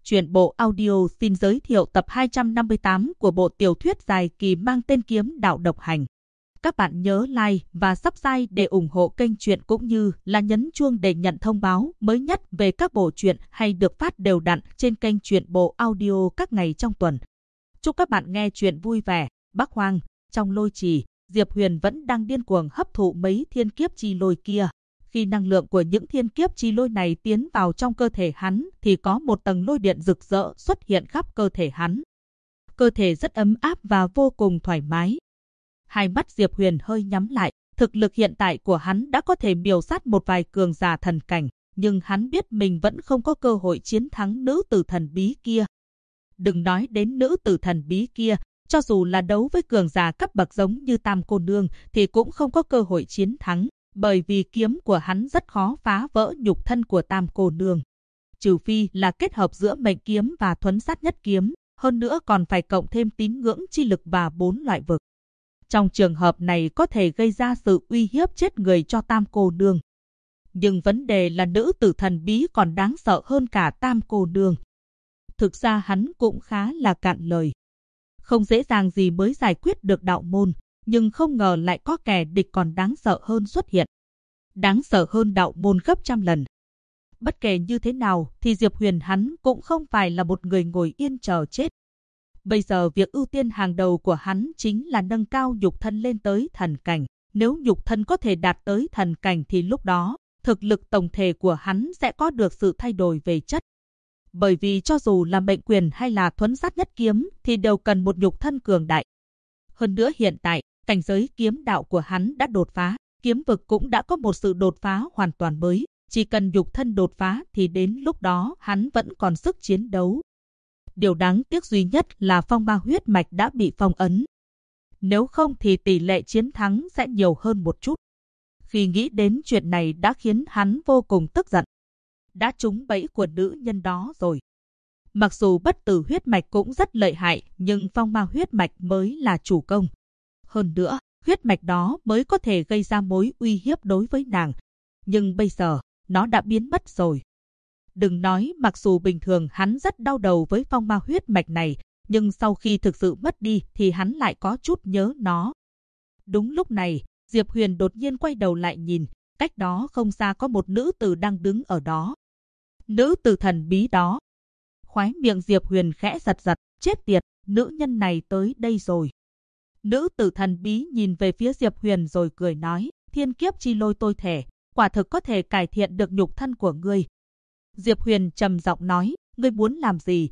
Truyện bộ audio xin giới thiệu tập 258 của bộ tiểu thuyết dài kỳ mang tên Kiếm Đạo Độc Hành. Các bạn nhớ like và subscribe để ủng hộ kênh truyện cũng như là nhấn chuông để nhận thông báo mới nhất về các bộ truyện hay được phát đều đặn trên kênh truyện bộ audio các ngày trong tuần. Chúc các bạn nghe truyện vui vẻ. Bắc Hoang, trong lôi trì, Diệp Huyền vẫn đang điên cuồng hấp thụ mấy thiên kiếp chi lôi kia. Khi năng lượng của những thiên kiếp chi lôi này tiến vào trong cơ thể hắn thì có một tầng lôi điện rực rỡ xuất hiện khắp cơ thể hắn. Cơ thể rất ấm áp và vô cùng thoải mái. Hai mắt Diệp Huyền hơi nhắm lại, thực lực hiện tại của hắn đã có thể miểu sát một vài cường giả thần cảnh, nhưng hắn biết mình vẫn không có cơ hội chiến thắng nữ tử thần bí kia. Đừng nói đến nữ tử thần bí kia, cho dù là đấu với cường giả cấp bậc giống như Tam cô nương thì cũng không có cơ hội chiến thắng. Bởi vì kiếm của hắn rất khó phá vỡ nhục thân của Tam cô nương. Trừ phi là kết hợp giữa mệnh kiếm và thuấn sát nhất kiếm, hơn nữa còn phải cộng thêm tín ngưỡng chi lực và 4 loại vực. Trong trường hợp này có thể gây ra sự uy hiếp chết người cho Tam cô nương. Nhưng vấn đề là nữ tử thần bí còn đáng sợ hơn cả Tam cô nương. Thực ra hắn cũng khá là cạn lời. Không dễ dàng gì mới giải quyết được đạo môn. Nhưng không ngờ lại có kẻ địch còn đáng sợ hơn xuất hiện. Đáng sợ hơn đạo môn gấp trăm lần. Bất kể như thế nào thì Diệp Huyền hắn cũng không phải là một người ngồi yên chờ chết. Bây giờ việc ưu tiên hàng đầu của hắn chính là nâng cao nhục thân lên tới thần cảnh. Nếu nhục thân có thể đạt tới thần cảnh thì lúc đó, thực lực tổng thể của hắn sẽ có được sự thay đổi về chất. Bởi vì cho dù là mệnh quyền hay là thuấn sát nhất kiếm thì đều cần một nhục thân cường đại. Hơn nữa hiện tại, cảnh giới kiếm đạo của hắn đã đột phá, kiếm vực cũng đã có một sự đột phá hoàn toàn mới. Chỉ cần nhục thân đột phá thì đến lúc đó hắn vẫn còn sức chiến đấu. Điều đáng tiếc duy nhất là phong ma huyết mạch đã bị phong ấn. Nếu không thì tỷ lệ chiến thắng sẽ nhiều hơn một chút. Khi nghĩ đến chuyện này đã khiến hắn vô cùng tức giận. Đã trúng bẫy của nữ nhân đó rồi. Mặc dù bất tử huyết mạch cũng rất lợi hại, nhưng phong ma huyết mạch mới là chủ công. Hơn nữa, huyết mạch đó mới có thể gây ra mối uy hiếp đối với nàng. Nhưng bây giờ, nó đã biến mất rồi. Đừng nói mặc dù bình thường hắn rất đau đầu với phong ma huyết mạch này, nhưng sau khi thực sự mất đi thì hắn lại có chút nhớ nó. Đúng lúc này, Diệp Huyền đột nhiên quay đầu lại nhìn, cách đó không xa có một nữ tử đang đứng ở đó. Nữ tử thần bí đó. Khóe miệng Diệp Huyền khẽ giật giật, chết tiệt, nữ nhân này tới đây rồi. Nữ tử thần bí nhìn về phía Diệp Huyền rồi cười nói, thiên kiếp chi lôi tôi thể, quả thực có thể cải thiện được nhục thân của ngươi. Diệp Huyền trầm giọng nói, ngươi muốn làm gì?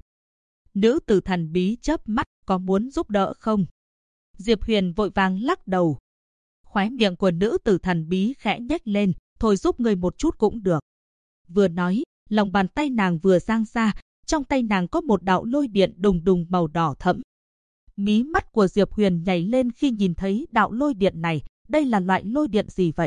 Nữ tử thần bí chớp mắt, có muốn giúp đỡ không? Diệp Huyền vội vàng lắc đầu. Khóe miệng của nữ tử thần bí khẽ nhếch lên, thôi giúp ngươi một chút cũng được. Vừa nói, lòng bàn tay nàng vừa giang ra, trong tay nàng có một đạo lôi điện đùng đùng màu đỏ thẫm. Mí mắt của Diệp Huyền nhảy lên khi nhìn thấy đạo lôi điện này, đây là loại lôi điện gì vậy?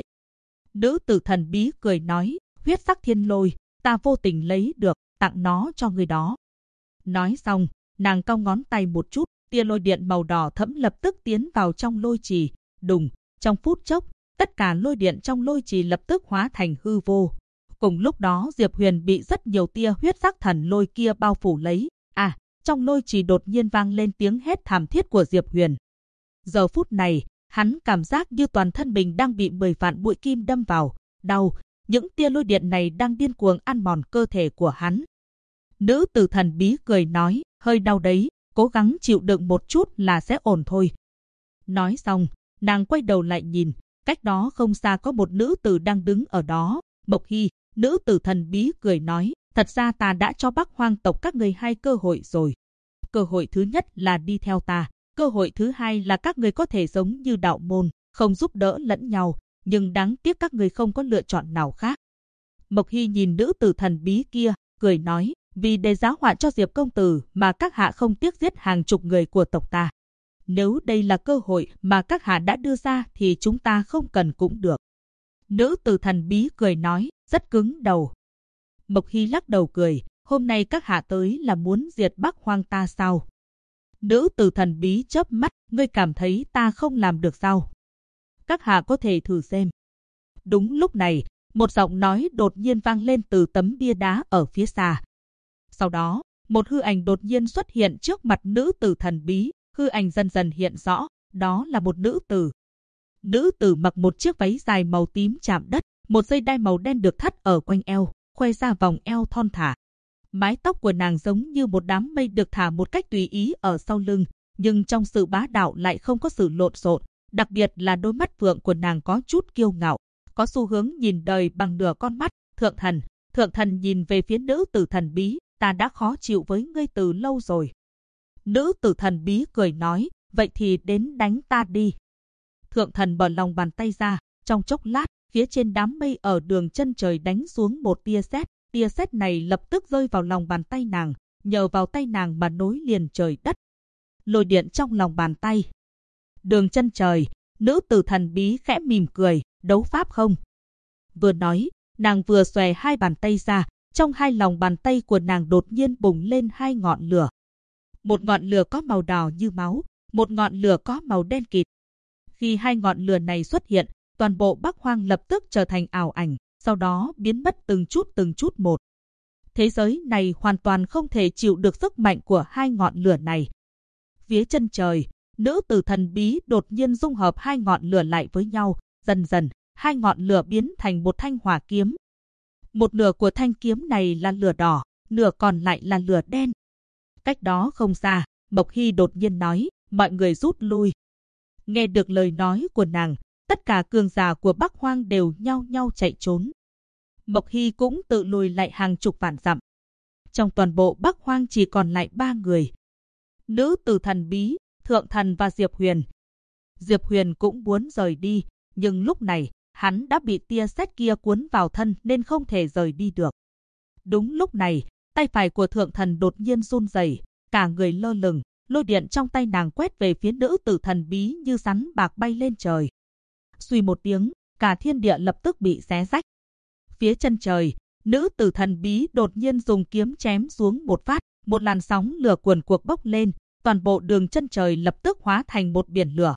Nữ tử thần bí cười nói, huyết sắc thiên lôi, ta vô tình lấy được, tặng nó cho người đó. Nói xong, nàng cong ngón tay một chút, tia lôi điện màu đỏ thẫm lập tức tiến vào trong lôi trì, đùng, trong phút chốc, tất cả lôi điện trong lôi trì lập tức hóa thành hư vô. Cùng lúc đó Diệp Huyền bị rất nhiều tia huyết sắc thần lôi kia bao phủ lấy. Trong lôi trì đột nhiên vang lên tiếng hét thảm thiết của Diệp Huyền. Giờ phút này, hắn cảm giác như toàn thân mình đang bị 10 vạn mũi kim đâm vào, đau, những tia lôi điện này đang điên cuồng ăn mòn cơ thể của hắn. Nữ tử thần bí cười nói, hơi đau đấy, cố gắng chịu đựng một chút là sẽ ổn thôi. Nói xong, nàng quay đầu lại nhìn, cách đó không xa có một nữ tử đang đứng ở đó, Mộc Hy. Nữ tử thần bí cười nói, thật ra ta đã cho Bắc Hoang tộc các người 2 cơ hội rồi. Cơ hội thứ nhất là đi theo ta, cơ hội thứ hai là các người có thể giống như đạo môn, không giúp đỡ lẫn nhau, nhưng đáng tiếc các người không có lựa chọn nào khác. Mộc Hy nhìn nữ tử thần bí kia, cười nói, vì để giá họa cho Diệp công tử mà các hạ không tiếc giết hàng chục người của tộc ta. Nếu đây là cơ hội mà các hạ đã đưa ra thì chúng ta không cần cũng được. Nữ tử thần bí cười nói, rất cứng đầu. Mộc Hy lắc đầu cười, hôm nay các hạ tới là muốn diệt Bắc Hoang ta sao? Nữ tử thần bí chớp mắt, ngươi cảm thấy ta không làm được sao? Các hạ có thể thử xem. Đúng lúc này, một giọng nói đột nhiên vang lên từ tấm bia đá ở phía xa. Sau đó, một hư ảnh đột nhiên xuất hiện trước mặt nữ tử thần bí, hư ảnh dần dần hiện rõ, đó là một nữ tử. Nữ tử mặc một chiếc váy dài màu tím chạm đất, một dây đai màu đen được thắt ở quanh eo, khoe ra vòng eo thon thả. Mái tóc của nàng giống như một đám mây được thả một cách tùy ý ở sau lưng, nhưng trong sự bá đạo lại không có sự lộn xộn, đặc biệt là đôi mắt phượng của nàng có chút kiêu ngạo, có xu hướng nhìn đời bằng nửa con mắt. Thượng thần nhìn về phía nữ tử thần bí, ta đã khó chịu với ngươi từ lâu rồi. Nữ tử thần bí cười nói, vậy thì đến đánh ta đi. Thượng thần mở lòng bàn tay ra, trong chốc lát, phía trên đám mây ở đường chân trời đánh xuống một tia sét này lập tức rơi vào lòng bàn tay nàng, nhờ vào tay nàng mà nối liền trời đất. Lôi điện trong lòng bàn tay. Đường chân trời, nữ tử thần bí khẽ mỉm cười, đấu pháp không? Vừa nói, nàng vừa xòe hai bàn tay ra, trong hai lòng bàn tay của nàng đột nhiên bùng lên hai ngọn lửa. Một ngọn lửa có màu đỏ như máu, một ngọn lửa có màu đen kịt. Khi hai ngọn lửa này xuất hiện, toàn bộ Bắc Hoang lập tức trở thành ảo ảnh, sau đó biến mất từng chút một. Thế giới này hoàn toàn không thể chịu được sức mạnh của hai ngọn lửa này. Phía chân trời, nữ tử thần bí đột nhiên dung hợp hai ngọn lửa lại với nhau, dần dần, hai ngọn lửa biến thành một thanh hỏa kiếm. Một nửa của thanh kiếm này là lửa đỏ, nửa còn lại là lửa đen. Cách đó không xa, Mộc Hy đột nhiên nói, mọi người rút lui. Nghe được lời nói của nàng, tất cả cường giả của Bắc Hoang đều nhao nhao chạy trốn. Mộc Hy cũng tự lùi lại hàng chục vạn dặm. Trong toàn bộ Bắc Hoang chỉ còn lại 3 người. Nữ tử thần bí, Thượng thần và Diệp Huyền. Diệp Huyền cũng muốn rời đi, nhưng lúc này, hắn đã bị tia sét kia cuốn vào thân nên không thể rời đi được. Đúng lúc này, tay phải của Thượng thần đột nhiên run rẩy, cả người lơ lửng, lôi điện trong tay nàng quét về phía nữ tử thần bí như rắn bạc bay lên trời. Suy một tiếng, cả thiên địa lập tức bị xé rách. Phía chân trời, nữ tử thần bí đột nhiên dùng kiếm chém xuống một phát, một làn sóng lửa cuồn cuộn bốc lên, toàn bộ đường chân trời lập tức hóa thành một biển lửa.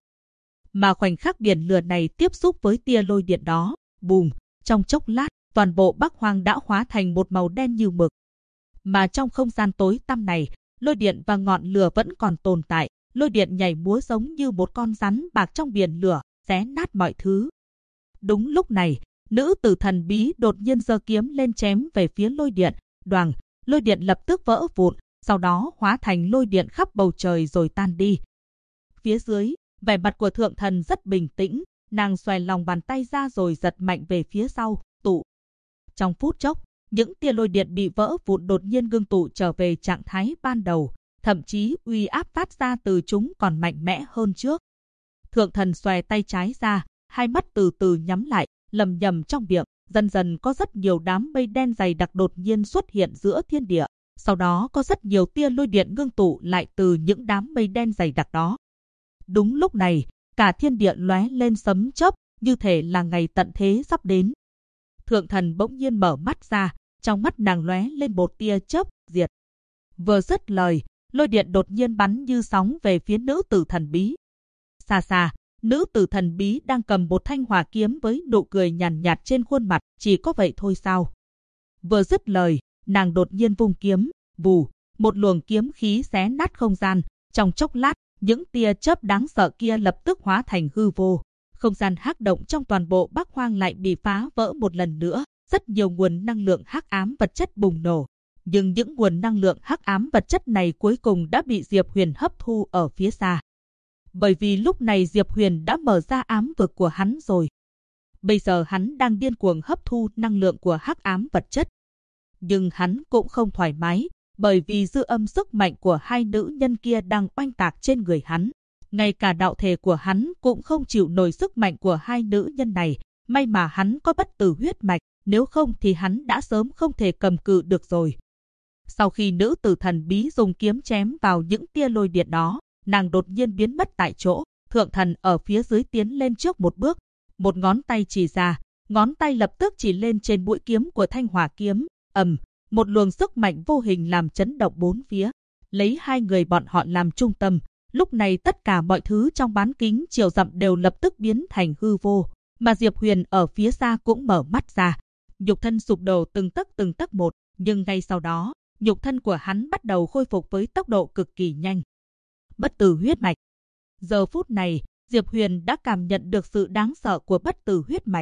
Mà khoảnh khắc biển lửa này tiếp xúc với tia lôi điện đó, bùm, trong chốc lát, toàn bộ Bắc Hoang đã hóa thành một màu đen như mực. Mà trong không gian tối tăm này, lôi điện và ngọn lửa vẫn còn tồn tại, lôi điện nhảy múa giống như một con rắn bạc trong biển lửa, xé nát mọi thứ. Đúng lúc này, nữ tử thần bí đột nhiên giơ kiếm lên chém về phía lôi điện, đoàng, lôi điện lập tức vỡ vụn, sau đó hóa thành lôi điện khắp bầu trời rồi tan đi. Phía dưới, vẻ mặt của Thượng thần rất bình tĩnh, nàng xoay lòng bàn tay ra rồi giật mạnh về phía sau, tụ. Trong phút chốc, những tia lôi điện bị vỡ vụn đột nhiên ngưng tụ trở về trạng thái ban đầu, thậm chí uy áp phát ra từ chúng còn mạnh mẽ hơn trước. Thượng thần xòe tay trái ra, hai mắt từ từ nhắm lại, lầm nhầm trong miệng, dần dần có rất nhiều đám mây đen dày đặc đột nhiên xuất hiện giữa thiên địa. Sau đó có rất nhiều tia lôi điện ngưng tụ lại từ những đám mây đen dày đặc đó. Đúng lúc này, cả thiên địa lóe lên sấm chớp, như thể là ngày tận thế sắp đến. Thượng thần bỗng nhiên mở mắt ra, trong mắt nàng lóe lên một tia chớp, diệt. Vừa dứt lời, lôi điện đột nhiên bắn như sóng về phía nữ tử thần bí. Xa xa, nữ tử thần bí đang cầm một thanh hỏa kiếm với nụ cười nhàn nhạt trên khuôn mặt, chỉ có vậy thôi sao? Vừa dứt lời, nàng đột nhiên vung kiếm, vù, một luồng kiếm khí xé nát không gian, trong chốc lát, những tia chớp đáng sợ kia lập tức hóa thành hư vô. Không gian hắc động trong toàn bộ Bắc Hoang lại bị phá vỡ một lần nữa, rất nhiều nguồn năng lượng hắc ám vật chất bùng nổ. Nhưng những nguồn năng lượng hắc ám vật chất này cuối cùng đã bị Diệp Huyền hấp thu ở phía xa. Bởi vì lúc này Diệp Huyền đã mở ra ám vực của hắn rồi. Bây giờ hắn đang điên cuồng hấp thu năng lượng của hắc ám vật chất. Nhưng hắn cũng không thoải mái, bởi vì dư âm sức mạnh của hai nữ nhân kia đang oanh tạc trên người hắn. Ngay cả đạo thể của hắn cũng không chịu nổi sức mạnh của hai nữ nhân này. May mà hắn có bất tử huyết mạch, nếu không thì hắn đã sớm không thể cầm cự được rồi. Sau khi nữ tử thần bí dùng kiếm chém vào những tia lôi điện đó, nàng đột nhiên biến mất tại chỗ. Thượng thần ở phía dưới tiến lên trước một bước, một ngón tay chỉ ra, ngón tay lập tức chỉ lên trên mũi kiếm của thanh hỏa kiếm. Một luồng sức mạnh vô hình làm chấn động bốn phía, lấy hai người bọn họ làm trung tâm. Lúc này tất cả mọi thứ trong bán kính triệu dặm đều lập tức biến thành hư vô, mà Diệp Huyền ở phía xa cũng mở mắt ra, nhục thân sụp đổ từng tấc một. Nhưng ngay sau đó, nhục thân của hắn bắt đầu khôi phục với tốc độ cực kỳ nhanh. Bất tử huyết mạch. Giờ phút này, Diệp Huyền đã cảm nhận được sự đáng sợ của bất tử huyết mạch.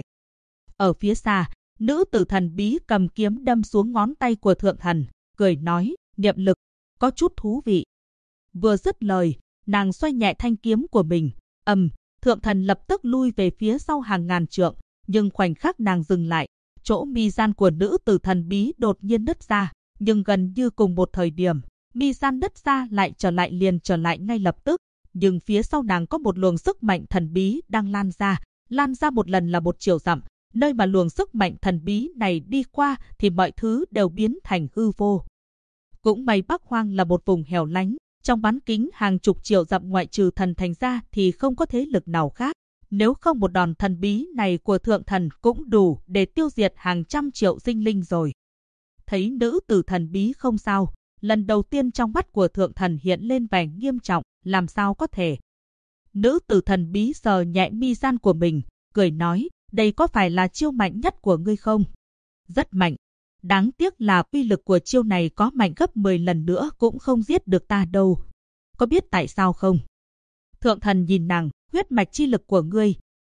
Ở phía xa, nữ tử thần bí cầm kiếm đâm xuống ngón tay của thượng thần, cười nói, niệm lực, có chút thú vị. Vừa dứt lời, nàng xoay nhẹ thanh kiếm của mình, thượng thần lập tức lui về phía sau hàng ngàn trượng, nhưng khoảnh khắc nàng dừng lại, chỗ mi gian của nữ tử thần bí đột nhiên nứt ra, nhưng gần như cùng một thời điểm, mi gian nứt ra lại trở lại ngay lập tức, nhưng phía sau nàng có một luồng sức mạnh thần bí đang lan ra một lần là 1 triệu dặm, nơi mà luồng sức mạnh thần bí này đi qua thì mọi thứ đều biến thành hư vô. Cũng may Bắc Hoang là một vùng hẻo lánh, trong bán kính hàng chục triệu dặm ngoại trừ thần thành ra thì không có thế lực nào khác. Nếu không một đòn thần bí này của thượng thần cũng đủ để tiêu diệt hàng trăm triệu sinh linh rồi. Thấy nữ tử thần bí không sao, lần đầu tiên trong mắt của thượng thần hiện lên vẻ nghiêm trọng, làm sao có thể. Nữ tử thần bí sờ nhẹ mi gian của mình, cười nói, đây có phải là chiêu mạnh nhất của ngươi không? Rất mạnh. Đáng tiếc là uy lực của chiêu này có mạnh gấp 10 lần nữa cũng không giết được ta đâu. Có biết tại sao không? Thượng thần nhìn nàng, huyết mạch chi lực của ngươi.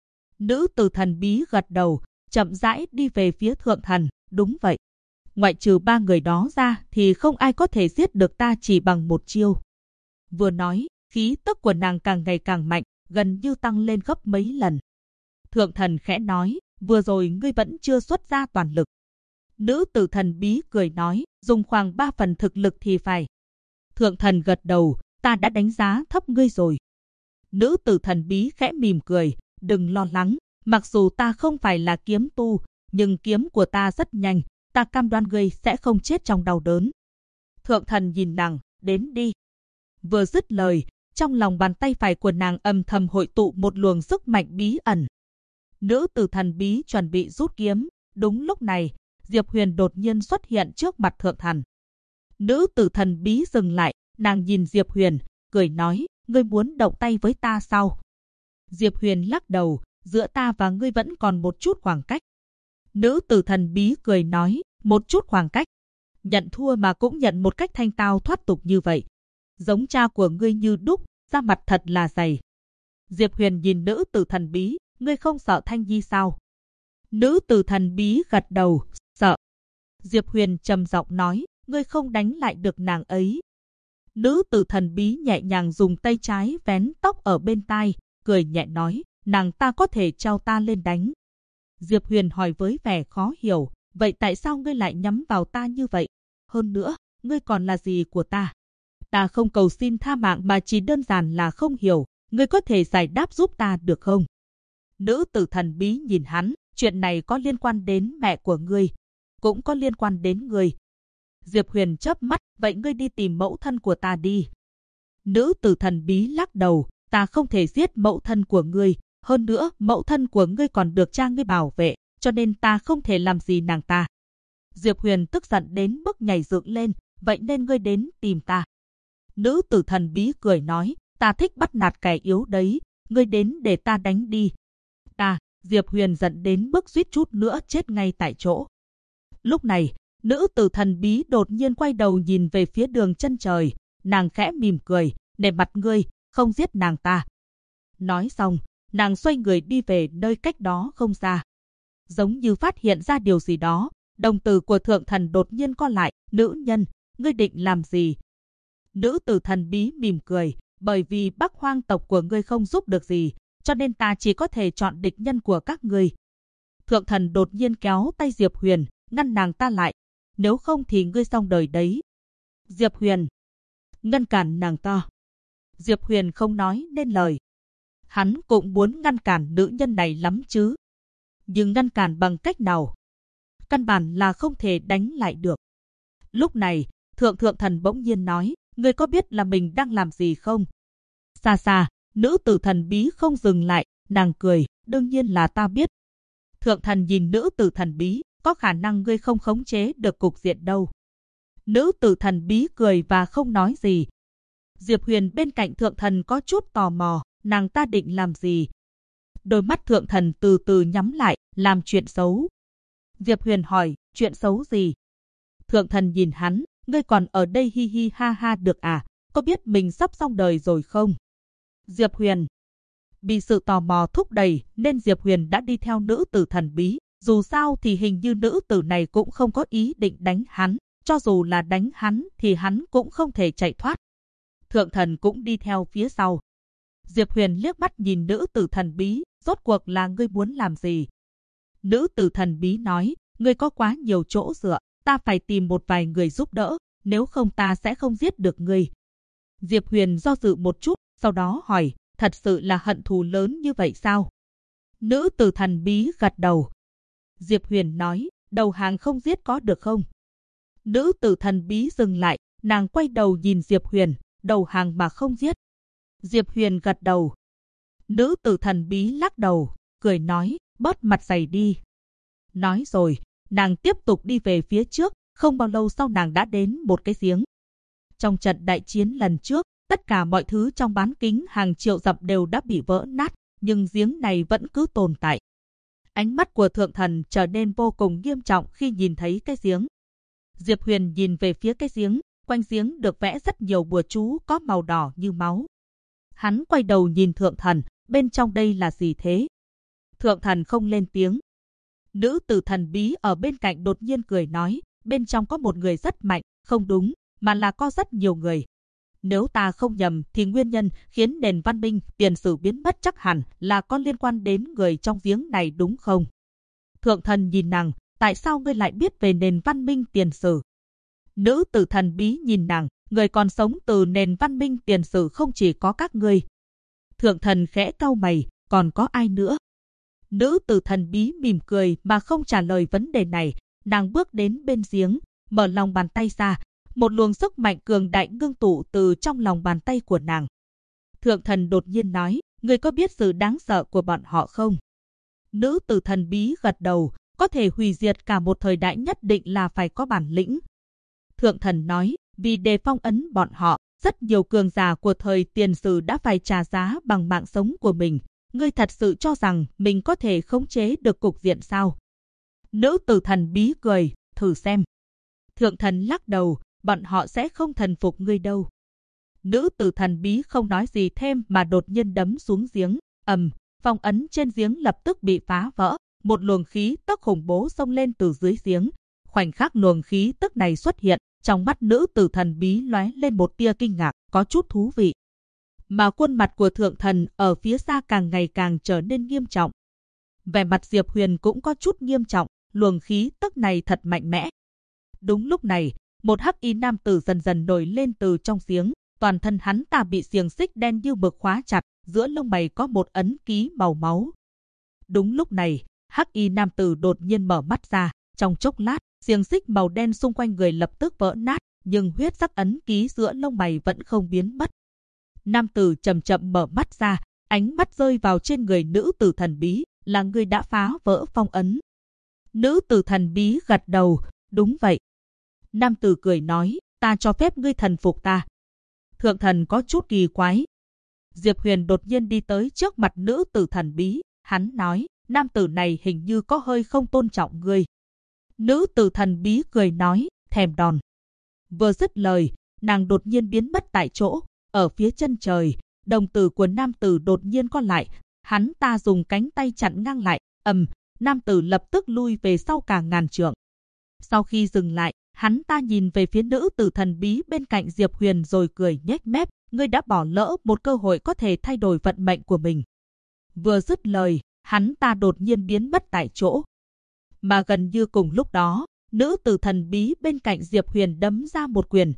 Nữ tử thần bí gật đầu, chậm rãi đi về phía thượng thần, đúng vậy. Ngoại trừ 3 người đó ra thì không ai có thể giết được ta chỉ bằng 1 chiêu. Vừa nói, khí tức của nàng càng ngày càng mạnh, gần như tăng lên gấp mấy lần. Thượng thần khẽ nói, vừa rồi ngươi vẫn chưa xuất ra toàn lực. Nữ tử thần bí cười nói, dùng khoảng 3 phần thực lực thì phải. Thượng thần gật đầu, ta đã đánh giá thấp ngươi rồi. Nữ tử thần bí khẽ mỉm cười, đừng lo lắng, mặc dù ta không phải là kiếm tu, nhưng kiếm của ta rất nhanh, ta cam đoan ngươi sẽ không chết trong đau đớn. Thượng thần nhìn nàng, đến đi. Vừa dứt lời, trong lòng bàn tay phải của nàng âm thầm hội tụ một luồng sức mạnh bí ẩn. Nữ tử thần bí chuẩn bị rút kiếm, đúng lúc này, Diệp Huyền đột nhiên xuất hiện trước mặt thượng thần. Nữ tử thần bí dừng lại, nàng nhìn Diệp Huyền, cười nói, ngươi muốn động tay với ta sao? Diệp Huyền lắc đầu, giữa ta và ngươi vẫn còn một chút khoảng cách. Nữ tử thần bí cười nói, một chút khoảng cách. Nhận thua mà cũng nhận một cách thanh tao thoát tục như vậy. Giống cha của ngươi như đúc, da mặt thật là dày. Diệp Huyền nhìn nữ tử thần bí, ngươi không sợ Thanh Nhi sao? Nữ tử thần bí gật đầu, sợ. Diệp Huyền trầm giọng nói, ngươi không đánh lại được nàng ấy. Nữ tử thần bí nhẹ nhàng dùng tay trái vén tóc ở bên tai, cười nhẹ nói, nàng ta có thể trao ta lên đánh. Diệp Huyền hỏi với vẻ khó hiểu, vậy tại sao ngươi lại nhắm vào ta như vậy? Hơn nữa, ngươi còn là gì của ta? Ta không cầu xin tha mạng mà chỉ đơn giản là không hiểu, ngươi có thể giải đáp giúp ta được không? Nữ tử thần bí nhìn hắn, chuyện này có liên quan đến mẹ của ngươi, cũng có liên quan đến ngươi. Diệp Huyền chớp mắt, vậy ngươi đi tìm mẫu thân của ta đi. Nữ tử thần bí lắc đầu, ta không thể giết mẫu thân của ngươi, hơn nữa mẫu thân của ngươi còn được cha ngươi bảo vệ, cho nên ta không thể làm gì nàng ta. Diệp Huyền tức giận đến mức nhảy dựng lên, vậy nên ngươi đến tìm ta. Nữ tử thần bí cười nói, ta thích bắt nạt kẻ yếu đấy, ngươi đến để ta đánh đi. Ta, Diệp Huyền giận đến mức suýt chút nữa chết ngay tại chỗ. Lúc này, nữ tử thần bí đột nhiên quay đầu nhìn về phía đường chân trời, nàng khẽ mỉm cười, nể mặt ngươi, không giết nàng ta. Nói xong, nàng xoay người đi về nơi cách đó không xa. Giống như phát hiện ra điều gì đó, đồng tử của thượng thần đột nhiên co lại, nữ nhân, ngươi định làm gì? Nữ tử thần bí mỉm cười, bởi vì Bắc Hoang tộc của ngươi không giúp được gì, cho nên ta chỉ có thể chọn địch nhân của các ngươi. Thượng thần đột nhiên kéo tay Diệp Huyền, ngăn nàng ta lại, nếu không thì ngươi xong đời đấy. Diệp Huyền ngăn cản nàng ta. Diệp Huyền không nói nên lời. Hắn cũng muốn ngăn cản nữ nhân này lắm chứ. Nhưng ngăn cản bằng cách nào? Căn bản là không thể đánh lại được. Lúc này, thượng thần bỗng nhiên nói, ngươi có biết là mình đang làm gì không? Xa xa, nữ tử thần bí không dừng lại, nàng cười, đương nhiên là ta biết. Thượng thần nhìn nữ tử thần bí, có khả năng ngươi không khống chế được cục diện đâu. Nữ tử thần bí cười và không nói gì. Diệp Huyền bên cạnh thượng thần có chút tò mò, nàng ta định làm gì? Đôi mắt thượng thần từ từ nhắm lại, làm chuyện xấu. Diệp Huyền hỏi, chuyện xấu gì? Thượng thần nhìn hắn, ngươi còn ở đây hi hi ha ha được à, có biết mình sắp xong đời rồi không? Diệp Huyền. Bị sự tò mò thúc đẩy nên Diệp Huyền đã đi theo nữ tử thần bí, dù sao thì hình như nữ tử này cũng không có ý định đánh hắn, cho dù là đánh hắn thì hắn cũng không thể chạy thoát. Thượng thần cũng đi theo phía sau. Diệp Huyền liếc mắt nhìn nữ tử thần bí, rốt cuộc là ngươi muốn làm gì? Nữ tử thần bí nói, ngươi có quá nhiều chỗ dựa, ta phải tìm một vài người giúp đỡ, nếu không ta sẽ không giết được ngươi. Diệp Huyền do dự một chút, sau đó hỏi, thật sự là hận thù lớn như vậy sao? Nữ tử thần bí gật đầu. Diệp Huyền nói, đầu hàng không giết có được không? Nữ tử thần bí dừng lại, nàng quay đầu nhìn Diệp Huyền, đầu hàng mà không giết. Diệp Huyền gật đầu. Nữ tử thần bí lắc đầu, cười nói, bớt mặt dày đi. Nói rồi, nàng tiếp tục đi về phía trước, không bao lâu sau nàng đã đến một cái giếng. Trong trận đại chiến lần trước, tất cả mọi thứ trong bán kính hàng triệu dặm đều đã bị vỡ nát, nhưng giếng này vẫn cứ tồn tại. Ánh mắt của thượng thần trở nên vô cùng nghiêm trọng khi nhìn thấy cái giếng. Diệp Huyền nhìn về phía cái giếng, quanh giếng được vẽ rất nhiều bùa chú có màu đỏ như máu. Hắn quay đầu nhìn thượng thần, bên trong đây là gì thế? Thượng thần không lên tiếng. Nữ tử thần bí ở bên cạnh đột nhiên cười nói, bên trong có một người rất mạnh, không đúng, mà là có rất nhiều người. Nếu ta không nhầm thì nguyên nhân khiến nền văn minh tiền sử biến mất chắc hẳn là có liên quan đến người trong giếng này đúng không? Thượng thần nhìn nàng, tại sao ngươi lại biết về nền văn minh tiền sử? Nữ tử thần bí nhìn nàng, người còn sống từ nền văn minh tiền sử không chỉ có các ngươi. Thượng thần khẽ cau mày, còn có ai nữa? Nữ tử thần bí mỉm cười mà không trả lời vấn đề này, nàng bước đến bên giếng, mở lòng bàn tay ra, một luồng sức mạnh cường đại ngưng tụ từ trong lòng bàn tay của nàng. Thượng thần đột nhiên nói, ngươi có biết sự đáng sợ của bọn họ không? Nữ tử thần bí gật đầu, có thể hủy diệt cả một thời đại nhất định là phải có bản lĩnh. Thượng thần nói, vì để phong ấn bọn họ, rất nhiều cường giả của thời tiền sử đã phải trả giá bằng mạng sống của mình. Ngươi thật sự cho rằng mình có thể khống chế được cục diện sao? Nữ tử thần bí cười, thử xem. Thượng thần lắc đầu, bọn họ sẽ không thần phục ngươi đâu. Nữ tử thần bí không nói gì thêm mà đột nhiên đấm xuống giếng, phong ấn trên giếng lập tức bị phá vỡ, một luồng khí tức khủng bố xông lên từ dưới giếng. Khoảnh khắc luồng khí tức này xuất hiện, trong mắt nữ tử thần bí lóe lên một tia kinh ngạc, có chút thú vị. Mà khuôn mặt của thượng thần ở phía xa càng ngày càng trở nên nghiêm trọng. Vẻ mặt Diệp Huyền cũng có chút nghiêm trọng, luồng khí tức này thật mạnh mẽ. Đúng lúc này, một hắc y nam tử dần dần nổi lên từ trong giếng, toàn thân hắn ta bị xiềng xích đen như mực khóa chặt, giữa lông mày có một ấn ký màu máu. Đúng lúc này, hắc y nam tử đột nhiên mở mắt ra, trong chốc lát, xiềng xích màu đen xung quanh người lập tức vỡ nát, nhưng huyết sắc ấn ký giữa lông mày vẫn không biến mất. Nam tử chậm chậm mở mắt ra, ánh mắt rơi vào trên người nữ tử thần bí, là người đã phá vỡ phong ấn. Nữ tử thần bí gật đầu, đúng vậy. Nam tử cười nói, ta cho phép ngươi thần phục ta. Thượng thần có chút kỳ quái. Diệp Huyền đột nhiên đi tới trước mặt nữ tử thần bí, hắn nói, nam tử này hình như có hơi không tôn trọng ngươi. Nữ tử thần bí cười nói, thèm đòn. Vừa dứt lời, nàng đột nhiên biến mất tại chỗ. Ở phía chân trời, đồng tử của nam tử đột nhiên co lại, hắn ta dùng cánh tay chặn ngang lại, nam tử lập tức lui về sau cả ngàn trượng. Sau khi dừng lại, hắn ta nhìn về phía nữ tử thần bí bên cạnh Diệp Huyền rồi cười nhếch mép, ngươi đã bỏ lỡ một cơ hội có thể thay đổi vận mệnh của mình. Vừa dứt lời, hắn ta đột nhiên biến mất tại chỗ. Mà gần như cùng lúc đó, nữ tử thần bí bên cạnh Diệp Huyền đấm ra một quyền,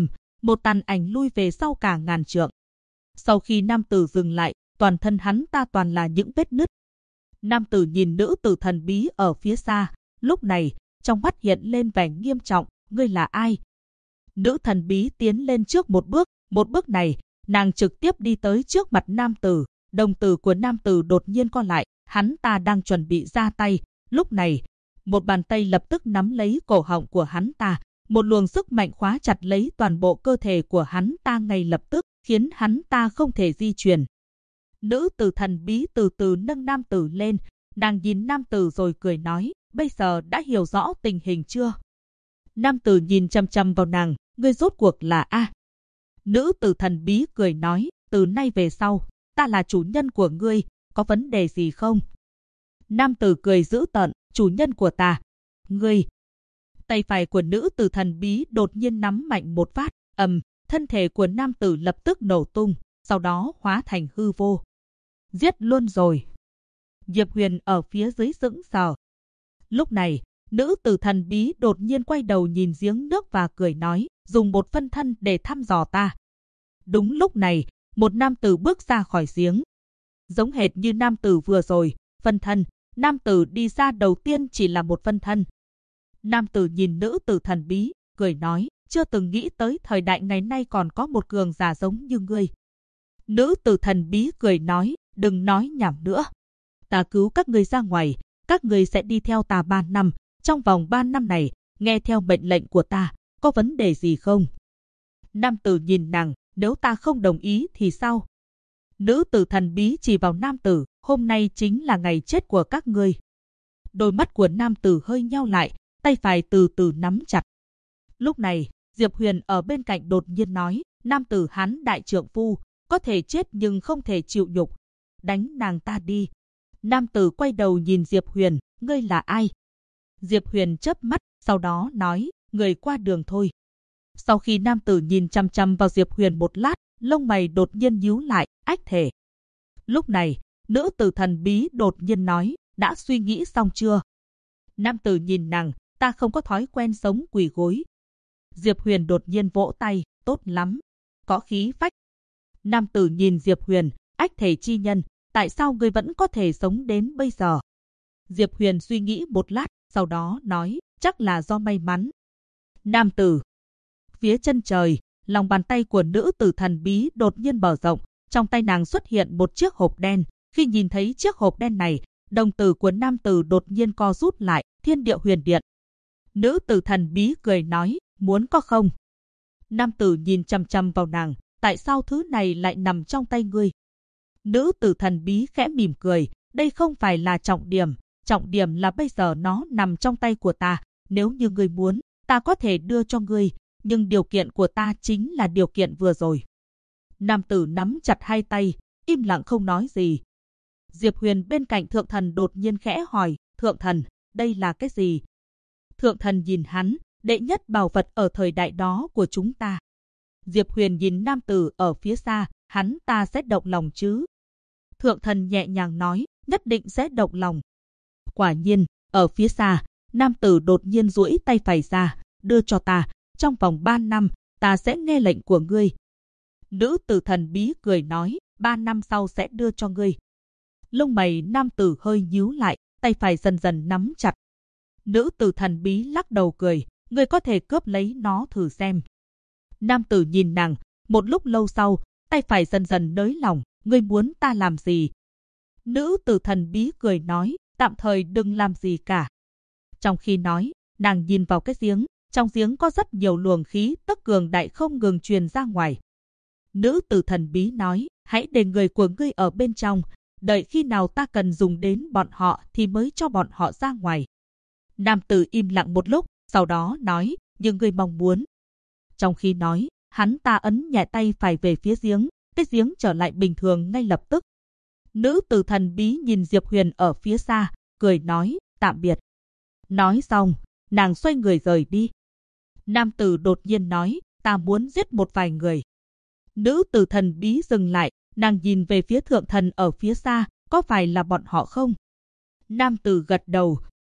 một tàn ảnh lui về sau cả ngàn trượng. Sau khi nam tử dừng lại, toàn thân hắn ta toàn là những vết nứt. Nam tử nhìn nữ tử thần bí ở phía xa, lúc này, trong mắt hiện lên vẻ nghiêm trọng, ngươi là ai? Nữ thần bí tiến lên trước một bước này, nàng trực tiếp đi tới trước mặt nam tử, đồng tử của nam tử đột nhiên co lại, hắn ta đang chuẩn bị ra tay, lúc này, một bàn tay lập tức nắm lấy cổ họng của hắn ta, một luồng sức mạnh khóa chặt lấy toàn bộ cơ thể của hắn ta ngay lập tức, khiến hắn ta không thể di chuyển. Nữ tử thần bí từ từ nâng nam tử lên, nàng nhìn nam tử rồi cười nói, bây giờ đã hiểu rõ tình hình chưa? Nam tử nhìn chăm chăm vào nàng, ngươi rốt cuộc là A. Nữ tử thần bí cười nói, từ nay về sau, ta là chủ nhân của ngươi, có vấn đề gì không? Nam tử cười dữ tợn, chủ nhân của ta. Ngươi. Tay phải của nữ tử thần bí đột nhiên nắm mạnh một phát, thân thể của nam tử lập tức nổ tung, sau đó hóa thành hư vô. Giết luôn rồi. Diệp Huyền ở phía dưới sững sờ. Lúc này, nữ tử thần bí đột nhiên quay đầu nhìn giếng nước và cười nói, dùng một phân thân để thăm dò ta. Đúng lúc này, một nam tử bước ra khỏi giếng. Giống hệt như nam tử vừa rồi, phân thân, nam tử đi ra đầu tiên chỉ là một phân thân. Nam tử nhìn nữ tử thần bí, cười nói, chưa từng nghĩ tới thời đại ngày nay còn có một cường giả giống như ngươi. Nữ tử thần bí cười nói, đừng nói nhảm nữa. Ta cứu các ngươi ra ngoài, các ngươi sẽ đi theo ta 3 năm. Trong vòng 3 năm này, nghe theo mệnh lệnh của ta, có vấn đề gì không? Nam tử nhìn nàng, nếu ta không đồng ý thì sao? Nữ tử thần bí chỉ vào nam tử, hôm nay chính là ngày chết của các ngươi. Đôi mắt của nam tử hơi nheo lại, tay phải từ từ nắm chặt. Lúc này, Diệp Huyền ở bên cạnh đột nhiên nói, nam tử hắn đại trượng phu, có thể chết nhưng không thể chịu nhục. Đánh nàng ta đi. Nam tử quay đầu nhìn Diệp Huyền, ngươi là ai? Diệp Huyền chớp mắt, sau đó nói, người qua đường thôi. Sau khi nam tử nhìn chăm chăm vào Diệp Huyền một lát, lông mày đột nhiên nhíu lại, ách thể. Lúc này, nữ tử thần bí đột nhiên nói, đã suy nghĩ xong chưa? Nam tử nhìn nàng, ta không có thói quen sống quỳ gối. Diệp Huyền đột nhiên vỗ tay, tốt lắm, có khí phách. Nam tử nhìn Diệp Huyền, ách thể chi nhân, tại sao ngươi vẫn có thể sống đến bây giờ? Diệp Huyền suy nghĩ một lát, sau đó nói, chắc là do may mắn. Nam tử. Phía chân trời, lòng bàn tay của nữ tử thần bí đột nhiên mở rộng, trong tay nàng xuất hiện một chiếc hộp đen. Khi nhìn thấy chiếc hộp đen này, đồng tử của nam tử đột nhiên co rút lại, thiên địa huyền điện. Nữ tử thần bí cười nói, muốn có không? Nam tử nhìn chăm chăm vào nàng, tại sao thứ này lại nằm trong tay ngươi? Nữ tử thần bí khẽ mỉm cười, đây không phải là trọng điểm là bây giờ nó nằm trong tay của ta, nếu như ngươi muốn, ta có thể đưa cho ngươi, nhưng điều kiện của ta chính là điều kiện vừa rồi. Nam tử nắm chặt hai tay, im lặng không nói gì. Diệp Huyền bên cạnh thượng thần đột nhiên khẽ hỏi, thượng thần, đây là cái gì? Thượng thần nhìn hắn, đệ nhất bảo vật ở thời đại đó của chúng ta. Diệp Huyền nhìn nam tử ở phía xa, hắn ta sẽ động lòng chứ? Thượng thần nhẹ nhàng nói, nhất định sẽ động lòng. Quả nhiên, ở phía xa, nam tử đột nhiên duỗi tay phải ra, đưa cho ta, trong vòng 3 năm, ta sẽ nghe lệnh của ngươi. Nữ tử thần bí cười nói, 3 năm sau sẽ đưa cho ngươi. Lông mày nam tử hơi nhíu lại, tay phải dần dần nắm chặt. Nữ tử thần bí lắc đầu cười, ngươi có thể cướp lấy nó thử xem. Nam tử nhìn nàng, một lúc lâu sau, tay phải dần dần nới lỏng, ngươi muốn ta làm gì? Nữ tử thần bí cười nói, tạm thời đừng làm gì cả. Trong khi nói, nàng nhìn vào cái giếng, trong giếng có rất nhiều luồng khí tức cường đại không ngừng truyền ra ngoài. Nữ tử thần bí nói, hãy để người của ngươi ở bên trong, đợi khi nào ta cần dùng đến bọn họ thì mới cho bọn họ ra ngoài. Nam tử im lặng một lúc, sau đó nói, nhưng ngươi mong muốn. Trong khi nói, hắn ta ấn nhẹ tay phải về phía giếng, cái giếng trở lại bình thường ngay lập tức. Nữ tử thần bí nhìn Diệp Huyền ở phía xa, cười nói, tạm biệt. Nói xong, nàng xoay người rời đi. Nam tử đột nhiên nói, ta muốn giết một vài người. Nữ tử thần bí dừng lại, nàng nhìn về phía thượng thần ở phía xa, có phải là bọn họ không? Nam tử gật đầu.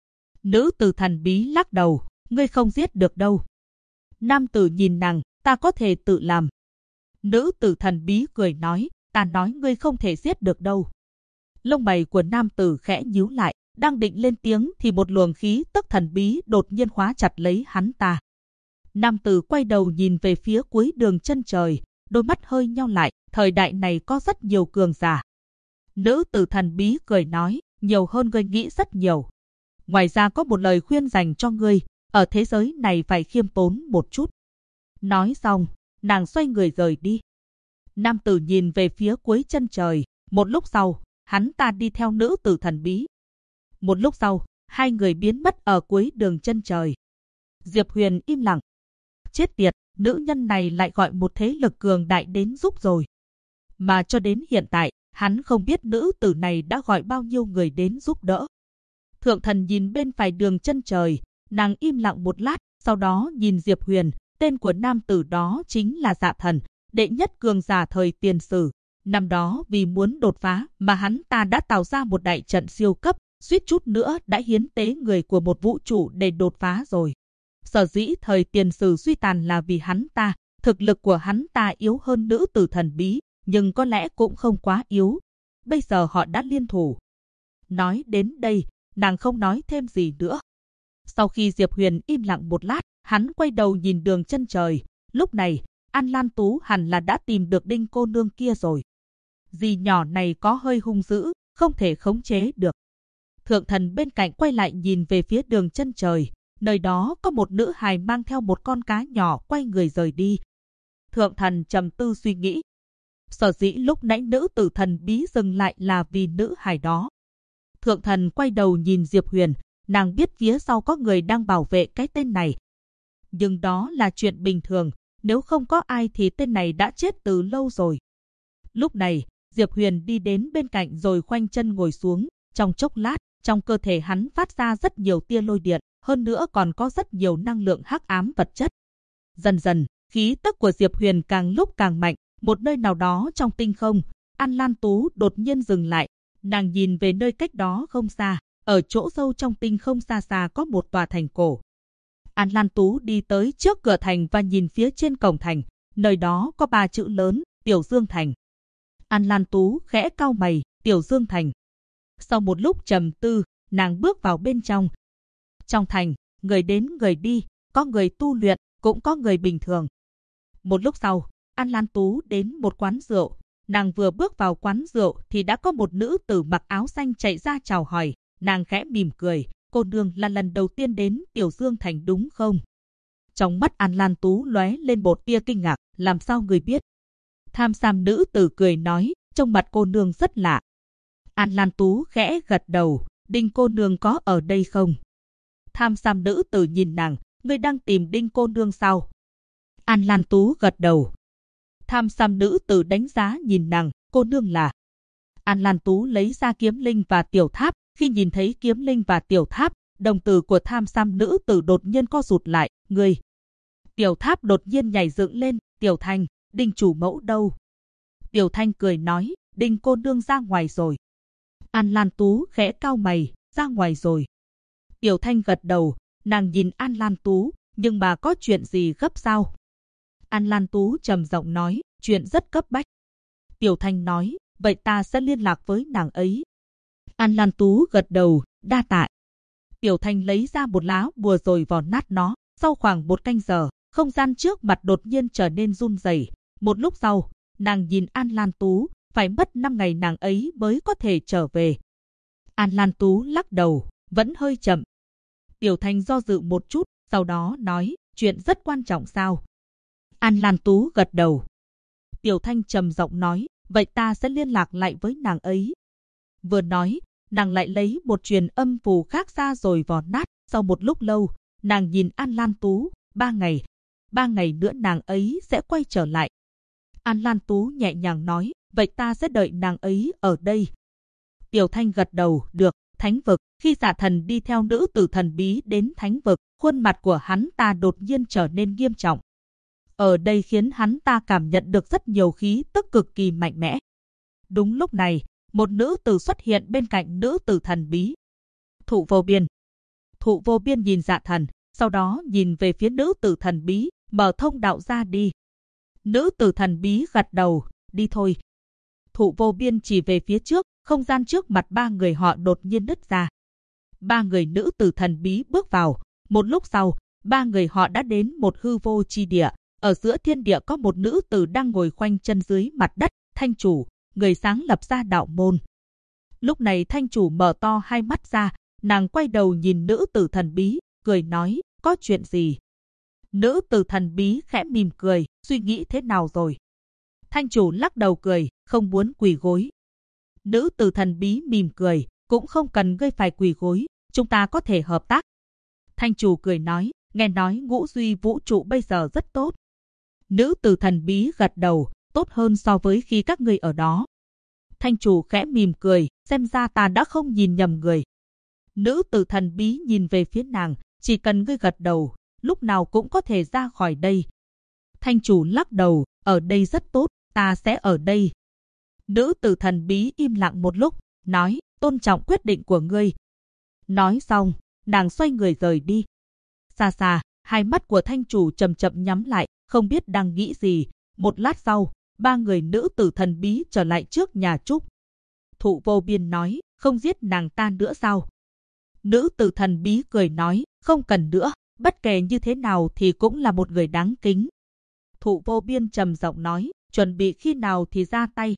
Nữ tử thần bí lắc đầu, ngươi không giết được đâu. Nam tử nhìn nàng, ta có thể tự làm. Nữ tử thần bí cười nói, ta nói ngươi không thể giết được đâu. Lông mày của nam tử khẽ nhíu lại, đang định lên tiếng thì một luồng khí tức thần bí đột nhiên khóa chặt lấy hắn ta. Nam tử quay đầu nhìn về phía cuối đường chân trời, đôi mắt hơi nheo lại, thời đại này có rất nhiều cường giả. Nữ tử thần bí cười nói, nhiều hơn ngươi nghĩ rất nhiều. Ngoài ra có một lời khuyên dành cho ngươi, ở thế giới này phải khiêm tốn một chút. Nói xong, nàng xoay người rời đi. Nam tử nhìn về phía cuối chân trời, một lúc sau, hắn ta đi theo nữ tử thần bí. Một lúc sau, hai người biến mất ở cuối đường chân trời. Diệp Huyền im lặng. Chết tiệt, nữ nhân này lại gọi một thế lực cường đại đến giúp rồi. Mà cho đến hiện tại, hắn không biết nữ tử này đã gọi bao nhiêu người đến giúp đỡ. Thượng thần nhìn bên phải Đường Chân Trời, nàng im lặng một lát, sau đó nhìn Diệp Huyền, tên của nam tử đó chính là Dạ Thần, đệ nhất cường giả thời tiền sử. Năm đó vì muốn đột phá mà hắn ta đã tạo ra một đại trận siêu cấp, suýt chút nữa đã hiến tế người của một vũ trụ để đột phá rồi. Sở dĩ thời tiền sử suy tàn là vì hắn ta, thực lực của hắn ta yếu hơn nữ tử thần bí, nhưng có lẽ cũng không quá yếu. Bây giờ họ đã liên thủ. Nói đến đây, nàng không nói thêm gì nữa. Sau khi Diệp Huyền im lặng một lát, hắn quay đầu nhìn Đường Chân Trời. Lúc này, An Lan Tú hẳn là đã tìm được Đinh cô nương kia rồi. Dì nhỏ này có hơi hung dữ, không thể khống chế được. Thượng thần bên cạnh quay lại nhìn về phía Đường Chân Trời. Nơi đó có một nữ hài mang theo một con cá nhỏ quay người rời đi. Thượng thần trầm tư suy nghĩ. Sở dĩ lúc nãy nữ tử thần bí dừng lại là vì nữ hài đó. Thượng thần quay đầu nhìn Diệp Huyền, nàng biết phía sau có người đang bảo vệ cái tên này. Nhưng đó là chuyện bình thường, nếu không có ai thì tên này đã chết từ lâu rồi. Lúc này, Diệp Huyền đi đến bên cạnh rồi khoanh chân ngồi xuống. Trong chốc lát, trong cơ thể hắn phát ra rất nhiều tia lôi điện, hơn nữa còn có rất nhiều năng lượng hắc ám vật chất. Dần dần, khí tức của Diệp Huyền càng lúc càng mạnh. Một nơi nào đó trong tinh không, An Lan Tú đột nhiên dừng lại. Nàng nhìn về nơi cách đó không xa, ở chỗ sâu trong tinh không xa xa có một tòa thành cổ. An Lan Tú đi tới trước cửa thành và nhìn phía trên cổng thành, nơi đó có 3 chữ lớn, Tiểu Dương Thành. An Lan Tú khẽ cau mày, Tiểu Dương Thành. Sau một lúc trầm tư, nàng bước vào bên trong. Trong thành, người đến người đi, có người tu luyện, cũng có người bình thường. Một lúc sau, An Lan Tú đến một quán rượu. Nàng vừa bước vào quán rượu thì đã có một nữ tử mặc áo xanh chạy ra chào hỏi. Nàng khẽ mỉm cười, cô nương là lần đầu tiên đến Tiểu Dương Thành đúng không? Trong mắt An Lan Tú lóe lên một tia kinh ngạc, làm sao người biết? Tham sam nữ tử cười nói, trong mặt cô nương rất lạ. An Lan Tú khẽ gật đầu, Đinh cô nương có ở đây không? Tham sam nữ tử nhìn nàng, ngươi đang tìm Đinh cô nương sao? An Lan Tú gật đầu. Tham sam nữ tử đánh giá nhìn nàng, cô nương là. An Lan Tú lấy ra kiếm linh và tiểu tháp, khi nhìn thấy kiếm linh và tiểu tháp, đồng tử của tham sam nữ tử đột nhiên co rụt lại, ngươi. Tiểu tháp đột nhiên nhảy dựng lên, Tiểu Thanh, Đinh chủ mẫu đâu? Tiểu Thanh cười nói, Đinh cô nương ra ngoài rồi. An Lan Tú khẽ cau mày, ra ngoài rồi. Tiểu Thanh gật đầu, nàng nhìn An Lan Tú, nhưng mà có chuyện gì gấp sao? An Lan Tú trầm giọng nói, chuyện rất cấp bách. Tiểu Thanh nói, vậy ta sẽ liên lạc với nàng ấy. An Lan Tú gật đầu, đa tạ. Tiểu Thanh lấy ra một lá bùa rồi vò nát nó. Sau khoảng một canh giờ, không gian trước mặt đột nhiên trở nên run rẩy. Một lúc sau, nàng nhìn An Lan Tú, phải mất 5 ngày nàng ấy mới có thể trở về. An Lan Tú lắc đầu, vẫn hơi chậm. Tiểu Thanh do dự một chút, sau đó nói, chuyện rất quan trọng sao? An Lan Tú gật đầu. Tiểu Thanh trầm giọng nói, vậy ta sẽ liên lạc lại với nàng ấy. Vừa nói, nàng lại lấy một truyền âm phù khác ra rồi vò nát. Sau một lúc lâu, nàng nhìn An Lan Tú, 3 ngày. 3 ngày nữa nàng ấy sẽ quay trở lại. An Lan Tú nhẹ nhàng nói, vậy ta sẽ đợi nàng ấy ở đây. Tiểu Thanh gật đầu, được. Thánh vực, khi Dạ Thần đi theo nữ tử thần bí đến thánh vực, khuôn mặt của hắn ta đột nhiên trở nên nghiêm trọng. Ở đây khiến hắn ta cảm nhận được rất nhiều khí tức cực kỳ mạnh mẽ. Đúng lúc này, một nữ tử xuất hiện bên cạnh nữ tử thần bí. Thụ Vô Biên. Thụ Vô Biên nhìn Dạ Thần, sau đó nhìn về phía nữ tử thần bí, mở thông đạo ra đi. Nữ tử thần bí gật đầu, đi thôi. Thụ Vô Biên chỉ về phía trước, không gian trước mặt 3 người họ đột nhiên nứt ra. 3 người nữ tử thần bí bước vào. Một lúc sau, 3 người họ đã đến một hư vô chi địa. Ở giữa thiên địa có một nữ tử đang ngồi khoanh chân dưới mặt đất, Thanh chủ, người sáng lập ra đạo môn. Lúc này Thanh chủ mở to hai mắt ra, nàng quay đầu nhìn nữ tử thần bí, cười nói, có chuyện gì? Nữ tử thần bí khẽ mỉm cười, suy nghĩ thế nào rồi? Thanh chủ lắc đầu cười, không muốn quỳ gối. Nữ tử thần bí mỉm cười, cũng không cần ngươi phải quỳ gối, chúng ta có thể hợp tác. Thanh chủ cười nói, nghe nói ngũ duy vũ trụ bây giờ rất tốt. Nữ tử thần bí gật đầu, tốt hơn so với khi các ngươi ở đó. Thanh chủ khẽ mỉm cười, xem ra ta đã không nhìn nhầm người. Nữ tử thần bí nhìn về phía nàng, chỉ cần ngươi gật đầu, lúc nào cũng có thể ra khỏi đây. Thanh chủ lắc đầu, ở đây rất tốt, ta sẽ ở đây. Nữ tử thần bí im lặng một lúc, nói, tôn trọng quyết định của ngươi. Nói xong, nàng xoay người rời đi. Xa xa, hai mắt của thanh chủ chậm chậm nhắm lại, không biết đang nghĩ gì. Một lát sau, ba người nữ tử thần bí trở lại trước nhà Trúc. Thụ Vô Biên nói, không giết nàng ta nữa sao? Nữ tử thần bí cười nói, không cần nữa, bất kể như thế nào thì cũng là một người đáng kính. Thụ Vô Biên trầm giọng nói, chuẩn bị khi nào thì ra tay.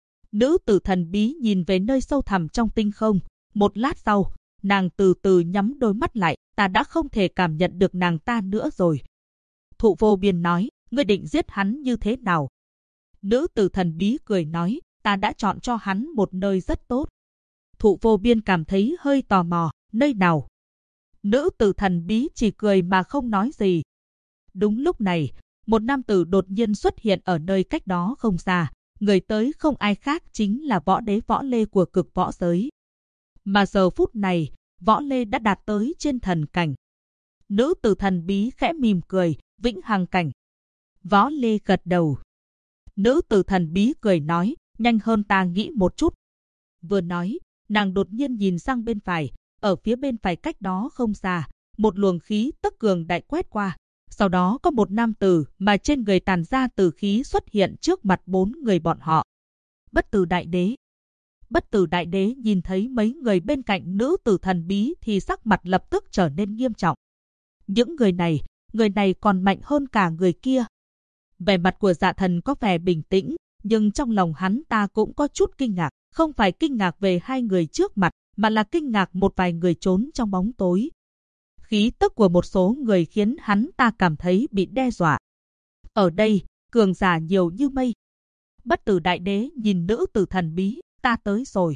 Nữ tử thần bí nhìn về nơi sâu thẳm trong tinh không. Một lát sau, nàng từ từ nhắm đôi mắt lại, ta đã không thể cảm nhận được nàng ta nữa rồi. Thụ Vô Biên nói, ngươi định giết hắn như thế nào? Nữ tử thần bí cười nói, ta đã chọn cho hắn một nơi rất tốt. Thụ Vô Biên cảm thấy hơi tò mò, nơi nào? Nữ tử thần bí chỉ cười mà không nói gì. Đúng lúc này, một nam tử đột nhiên xuất hiện ở nơi cách đó không xa. Người tới không ai khác chính là võ đế Võ Lê của cực võ giới. Mà giờ phút này, Võ Lê đã đạt tới trên thần cảnh. Nữ tử thần bí khẽ mỉm cười, vĩnh hằng cảnh. Võ Lê gật đầu. Nữ tử thần bí cười nói, nhanh hơn ta nghĩ một chút. Vừa nói, nàng đột nhiên nhìn sang bên phải, ở phía bên phải cách đó không xa, một luồng khí tức cường đại quét qua. Sau đó có một nam tử mà trên người tàn ra tử khí xuất hiện trước mặt bốn người bọn họ. Bất Tử Đại Đế. Bất Tử Đại Đế nhìn thấy mấy người bên cạnh nữ tử thần bí thì sắc mặt lập tức trở nên nghiêm trọng. Những người này còn mạnh hơn cả người kia. Vẻ mặt của Dạ Thần có vẻ bình tĩnh, nhưng trong lòng hắn ta cũng có chút kinh ngạc. Không phải kinh ngạc về hai người trước mặt, mà là kinh ngạc một vài người trốn trong bóng tối. Khí tức của một số người khiến hắn ta cảm thấy bị đe dọa. Ở đây, cường giả nhiều như mây. Bất Tử Đại Đế nhìn nữ tử thần bí, ta tới rồi.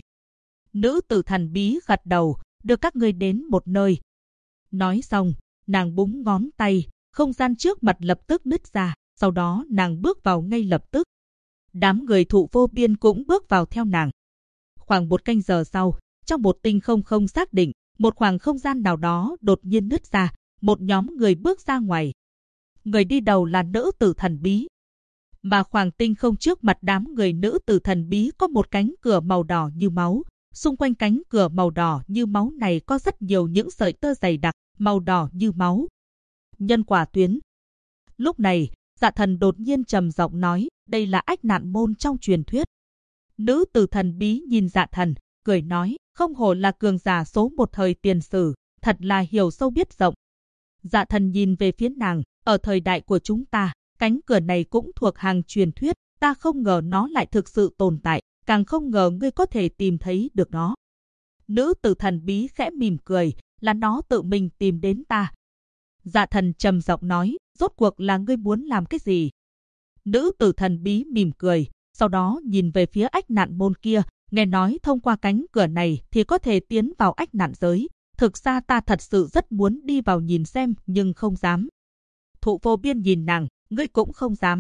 Nữ tử thần bí gật đầu, đưa các ngươi đến một nơi. Nói xong, nàng búng ngón tay, không gian trước mặt lập tức nứt ra, sau đó nàng bước vào ngay lập tức. Đám người Thụ Vô Biên cũng bước vào theo nàng. Khoảng một canh giờ sau, trong một tinh không không xác định, một khoảng không gian nào đó đột nhiên nứt ra, một nhóm người bước ra ngoài. Người đi đầu là nữ tử thần bí. Mà khoảng tinh không trước mặt đám người nữ tử thần bí có một cánh cửa màu đỏ như máu. Xung quanh cánh cửa màu đỏ như máu này có rất nhiều những sợi tơ dày đặc, màu đỏ như máu. Nhân quả tuyến. Lúc này, Dạ Thần đột nhiên trầm giọng nói, đây là Ách Nạn Môn trong truyền thuyết. Nữ tử thần bí nhìn Dạ Thần, cười nói, không hổ là cường giả số một thời tiền sử, thật là hiểu sâu biết rộng. Dạ Thần nhìn về phía nàng, ở thời đại của chúng ta, cánh cửa này cũng thuộc hàng truyền thuyết, ta không ngờ nó lại thực sự tồn tại, càng không ngờ ngươi có thể tìm thấy được nó. Nữ tử thần bí khẽ mỉm cười, là nó tự mình tìm đến ta. Dạ Thần trầm giọng nói, rốt cuộc là ngươi muốn làm cái gì? Nữ tử thần bí mỉm cười, sau đó nhìn về phía Ách Nạn Môn kia, nghe nói thông qua cánh cửa này thì có thể tiến vào ách nạn giới. Thực ra ta thật sự rất muốn đi vào nhìn xem, nhưng không dám. Thụ Vô Biên nhìn nàng, ngươi cũng không dám.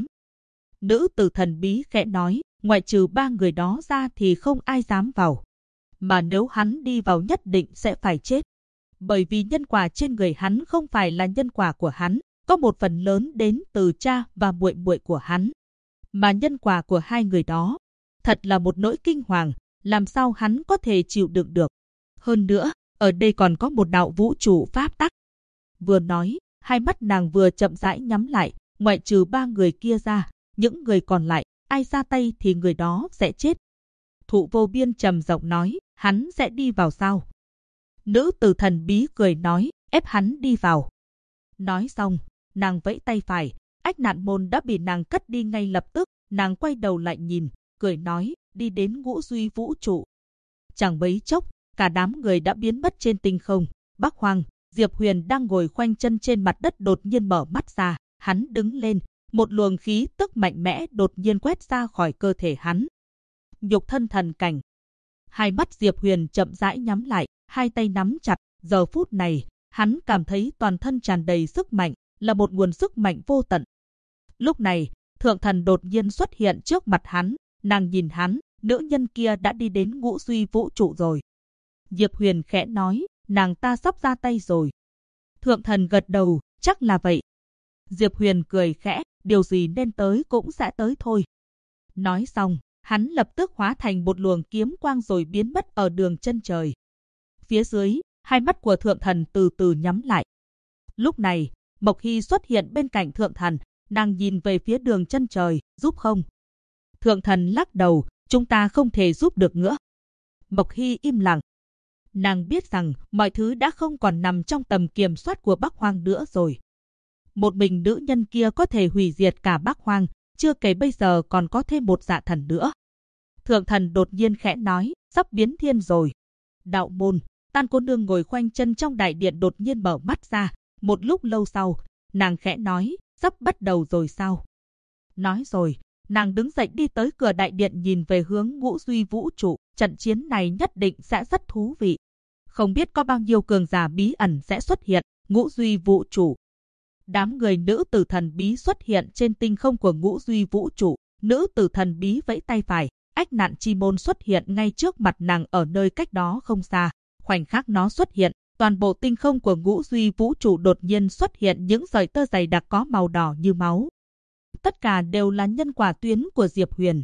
Nữ tử thần bí khẽ nói, ngoại trừ ba người đó ra thì không ai dám vào. Mà nếu hắn đi vào nhất định sẽ phải chết. Bởi vì nhân quả trên người hắn không phải là nhân quả của hắn, có một phần lớn đến từ cha và muội muội của hắn. Mà nhân quả của hai người đó, thật là một nỗi kinh hoàng, làm sao hắn có thể chịu đựng được. Hơn nữa, ở đây còn có một đạo vũ trụ pháp tắc. Vừa nói, hai mắt nàng vừa chậm rãi nhắm lại, ngoại trừ ba người kia ra, những người còn lại, ai ra tay thì người đó sẽ chết. Thụ Vô Biên trầm giọng nói, hắn sẽ đi vào sao? Nữ tử thần bí cười nói, ép hắn đi vào. Nói xong, nàng vẫy tay phải, Ách Nạn Môn đã bị nàng cất đi ngay lập tức, nàng quay đầu lại nhìn, cười nói, đi đến ngũ duy vũ trụ. Chẳng mấy chốc, cả đám người đã biến mất trên tinh không. Bắc Hoang, Diệp Huyền đang ngồi khoanh chân trên mặt đất đột nhiên mở mắt ra, hắn đứng lên, một luồng khí tức mạnh mẽ đột nhiên quét ra khỏi cơ thể hắn. Nhục thân thần cảnh. Hai mắt Diệp Huyền chậm rãi nhắm lại, hai tay nắm chặt, giờ phút này, hắn cảm thấy toàn thân tràn đầy sức mạnh, là một nguồn sức mạnh vô tận. Lúc này, thượng thần đột nhiên xuất hiện trước mặt hắn, nàng nhìn hắn, nữ nhân kia đã đi đến ngũ duy vũ trụ rồi. Diệp Huyền khẽ nói, nàng ta sắp ra tay rồi. Thượng thần gật đầu, chắc là vậy. Diệp Huyền cười khẽ, điều gì nên tới cũng sẽ tới thôi. Nói xong, hắn lập tức hóa thành một luồng kiếm quang rồi biến mất ở đường chân trời. Phía dưới, hai mắt của thượng thần từ từ nhắm lại. Lúc này, Mộc Hy xuất hiện bên cạnh thượng thần, nàng nhìn về phía đường chân trời, giúp không? Thượng thần lắc đầu, chúng ta không thể giúp được nữa. Mộc Hy im lặng. Nàng biết rằng mọi thứ đã không còn nằm trong tầm kiểm soát của Bắc Hoang nữa rồi. Một mình nữ nhân kia có thể hủy diệt cả Bắc Hoang, chưa kể bây giờ còn có thêm một dạ thần nữa. Thượng thần đột nhiên khẽ nói, sắp biến thiên rồi. Đạo môn, Tan cô nương ngồi khoanh chân trong đại điện đột nhiên mở mắt ra. Một lúc lâu sau, nàng khẽ nói, sắp bắt đầu rồi sao? Nói rồi, nàng đứng dậy đi tới cửa đại điện nhìn về hướng ngũ duy vũ trụ. Trận chiến này nhất định sẽ rất thú vị. Không biết có bao nhiêu cường giả bí ẩn sẽ xuất hiện, ngũ duy vũ trụ. Đám người nữ tử thần bí xuất hiện trên tinh không của ngũ duy vũ trụ. Nữ tử thần bí vẫy tay phải, ách nạn chi môn xuất hiện ngay trước mặt nàng ở nơi cách đó không xa. Khoảnh khắc nó xuất hiện, toàn bộ tinh không của ngũ duy vũ trụ đột nhiên xuất hiện những sợi tơ dày đặc có màu đỏ như máu. Tất cả đều là nhân quả tuyến của Diệp Huyền.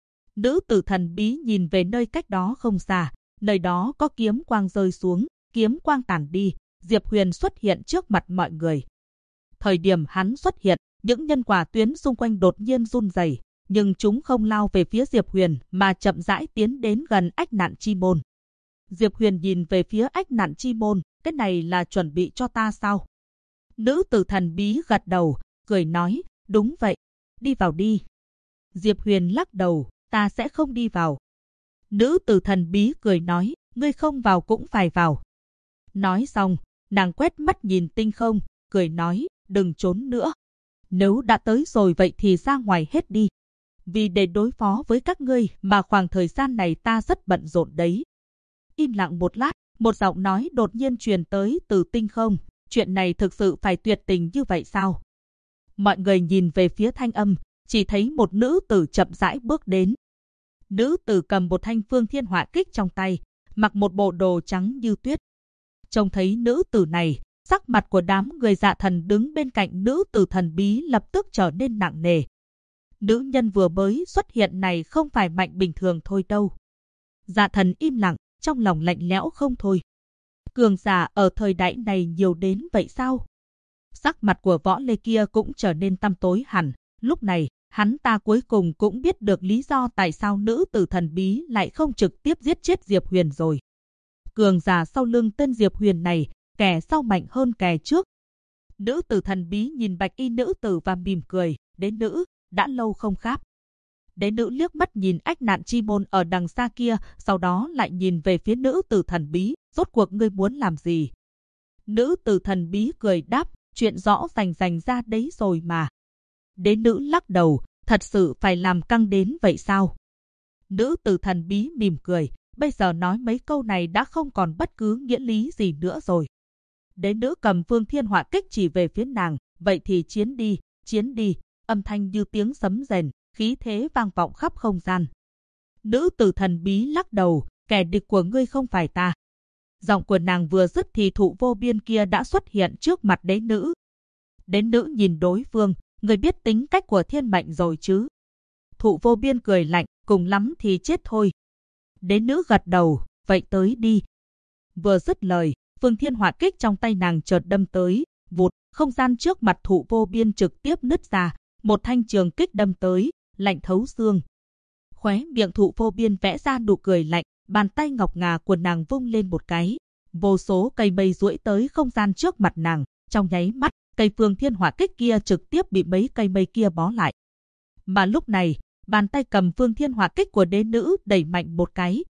Nữ tử thần bí nhìn về nơi cách đó không xa, nơi đó có kiếm quang rơi xuống, kiếm quang tản đi, Diệp Huyền xuất hiện trước mặt mọi người. Thời điểm hắn xuất hiện, những nhân quả tuyến xung quanh đột nhiên run rẩy, nhưng chúng không lao về phía Diệp Huyền mà chậm rãi tiến đến gần ách nạn chi môn. Diệp Huyền nhìn về phía ách nạn chi môn, cái này là chuẩn bị cho ta sao? Nữ tử thần bí gật đầu, cười nói, đúng vậy, đi vào đi. Diệp Huyền lắc đầu, ta sẽ không đi vào. Nữ tử thần bí cười nói, ngươi không vào cũng phải vào. Nói xong, nàng quét mắt nhìn tinh không, cười nói, đừng trốn nữa. Nếu đã tới rồi vậy thì ra ngoài hết đi. Vì để đối phó với các ngươi mà khoảng thời gian này ta rất bận rộn đấy. Im lặng một lát, một giọng nói đột nhiên truyền tới từ tinh không. Chuyện này thực sự phải tuyệt tình như vậy sao? Mọi người nhìn về phía thanh âm, chỉ thấy một nữ tử chậm rãi bước đến. Nữ tử cầm một thanh phương thiên hỏa kích trong tay, mặc một bộ đồ trắng như tuyết. Trông thấy nữ tử này, sắc mặt của đám người dạ thần đứng bên cạnh nữ tử thần bí lập tức trở nên nặng nề. Nữ nhân vừa mới xuất hiện này không phải mạnh bình thường thôi đâu. Dạ thần im lặng, trong lòng lạnh lẽo không thôi. Cường giả ở thời đại này nhiều đến vậy sao? Sắc mặt của Võ Lê kia cũng trở nên tăm tối hẳn. Lúc này, hắn ta cuối cùng cũng biết được lý do tại sao nữ tử thần bí lại không trực tiếp giết chết Diệp Huyền rồi. Cường giả sau lưng tên Diệp Huyền này, kẻ sau mạnh hơn kẻ trước. Nữ tử thần bí nhìn bạch y nữ tử và mỉm cười, đế nữ, đã lâu không gặp. Đế nữ liếc mắt nhìn ách nạn chi môn ở đằng xa kia, sau đó lại nhìn về phía nữ tử thần bí, rốt cuộc ngươi muốn làm gì? Nữ tử thần bí cười đáp, chuyện rõ rành ra đấy rồi mà. Đế nữ lắc đầu, thật sự phải làm căng đến vậy sao? Nữ tử thần bí mỉm cười, bây giờ nói mấy câu này đã không còn bất cứ nghĩa lý gì nữa rồi. Đế nữ cầm phương thiên hỏa kích chỉ về phía nàng, vậy thì chiến đi, âm thanh như tiếng sấm rền, khí thế vang vọng khắp không gian. Nữ tử thần bí lắc đầu, kẻ địch của ngươi không phải ta. Giọng của nàng vừa dứt thì Thụ Vô Biên kia đã xuất hiện trước mặt đế nữ. Đế nữ nhìn đối phương, ngươi biết tính cách của thiên mệnh rồi chứ? Thụ Vô Biên cười lạnh, cùng lắm thì chết thôi. Đế nữ gật đầu, vậy tới đi. Vừa dứt lời, phương thiên hỏa kích trong tay nàng chợt đâm tới, vụt, không gian trước mặt Thụ Vô Biên trực tiếp nứt ra, một thanh trường kích đâm tới, lạnh thấu xương. Khóe miệng Thụ Vô Biên vẽ ra nụ cười lạnh, bàn tay ngọc ngà của nàng vung lên một cái, vô số cây mây duỗi tới không gian trước mặt nàng, trong nháy mắt, cây phương thiên hỏa kích kia trực tiếp bị mấy cây mây kia bó lại. Mà lúc này, bàn tay cầm phương thiên hỏa kích của đế nữ đẩy mạnh một cái,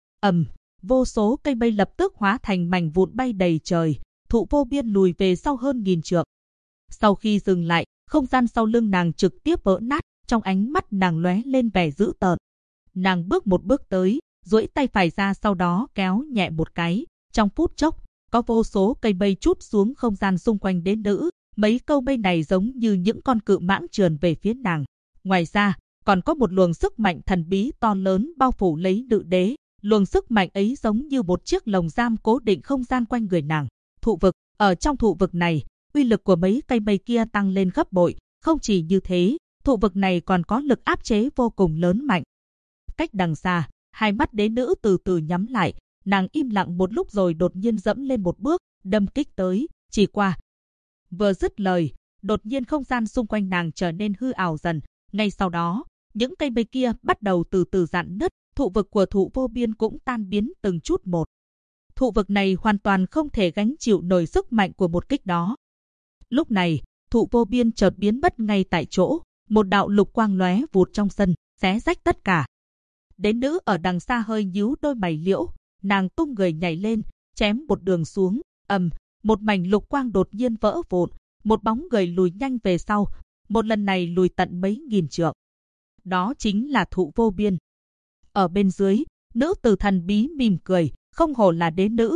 vô số cây mây lập tức hóa thành mảnh vụn bay đầy trời, Thụ Vô Biên lùi về sau hơn 1000 trượng. Sau khi dừng lại, không gian sau lưng nàng trực tiếp vỡ nát, trong ánh mắt nàng lóe lên vẻ dữ tợn. Nàng bước một bước tới, duỗi tay phải ra sau đó kéo nhẹ một cái, trong phút chốc, có vô số cây mây trút xuống không gian xung quanh đế nữ. Mấy câu mây này giống như những con cự mãng trườn về phía nàng. Ngoài ra, còn có một luồng sức mạnh thần bí to lớn bao phủ lấy nữ đế. Luồng sức mạnh ấy giống như một chiếc lồng giam cố định không gian quanh người nàng. Thụ vực, ở trong thụ vực này, uy lực của mấy cây mây kia tăng lên gấp bội. Không chỉ như thế, thụ vực này còn có lực áp chế vô cùng lớn mạnh. Cách đằng xa, hai mắt đế nữ từ từ nhắm lại, nàng im lặng một lúc rồi đột nhiên dẫm lên một bước, đâm kích tới, chỉ qua. Vừa dứt lời, đột nhiên không gian xung quanh nàng trở nên hư ảo dần. Ngay sau đó, những cây mây kia bắt đầu từ từ rạn nứt, thụ vực của Thụ Vô Biên cũng tan biến từng chút một. Thụ vực này hoàn toàn không thể gánh chịu nổi sức mạnh của một kích đó. Lúc này, Thụ Vô Biên chợt biến mất ngay tại chỗ, một đạo lục quang lóe vụt trong sân, xé rách tất cả. Đế nữ ở đằng xa hơi nhíu đôi mày liễu, nàng tung người nhảy lên, chém một đường xuống, một mảnh lục quang đột nhiên vỡ vụn, một bóng người lùi nhanh về sau, một lần này lùi tận mấy nghìn trượng. Đó chính là Thụ Vô Biên. Ở bên dưới, nữ tử thần bí mỉm cười, không hổ là đế nữ.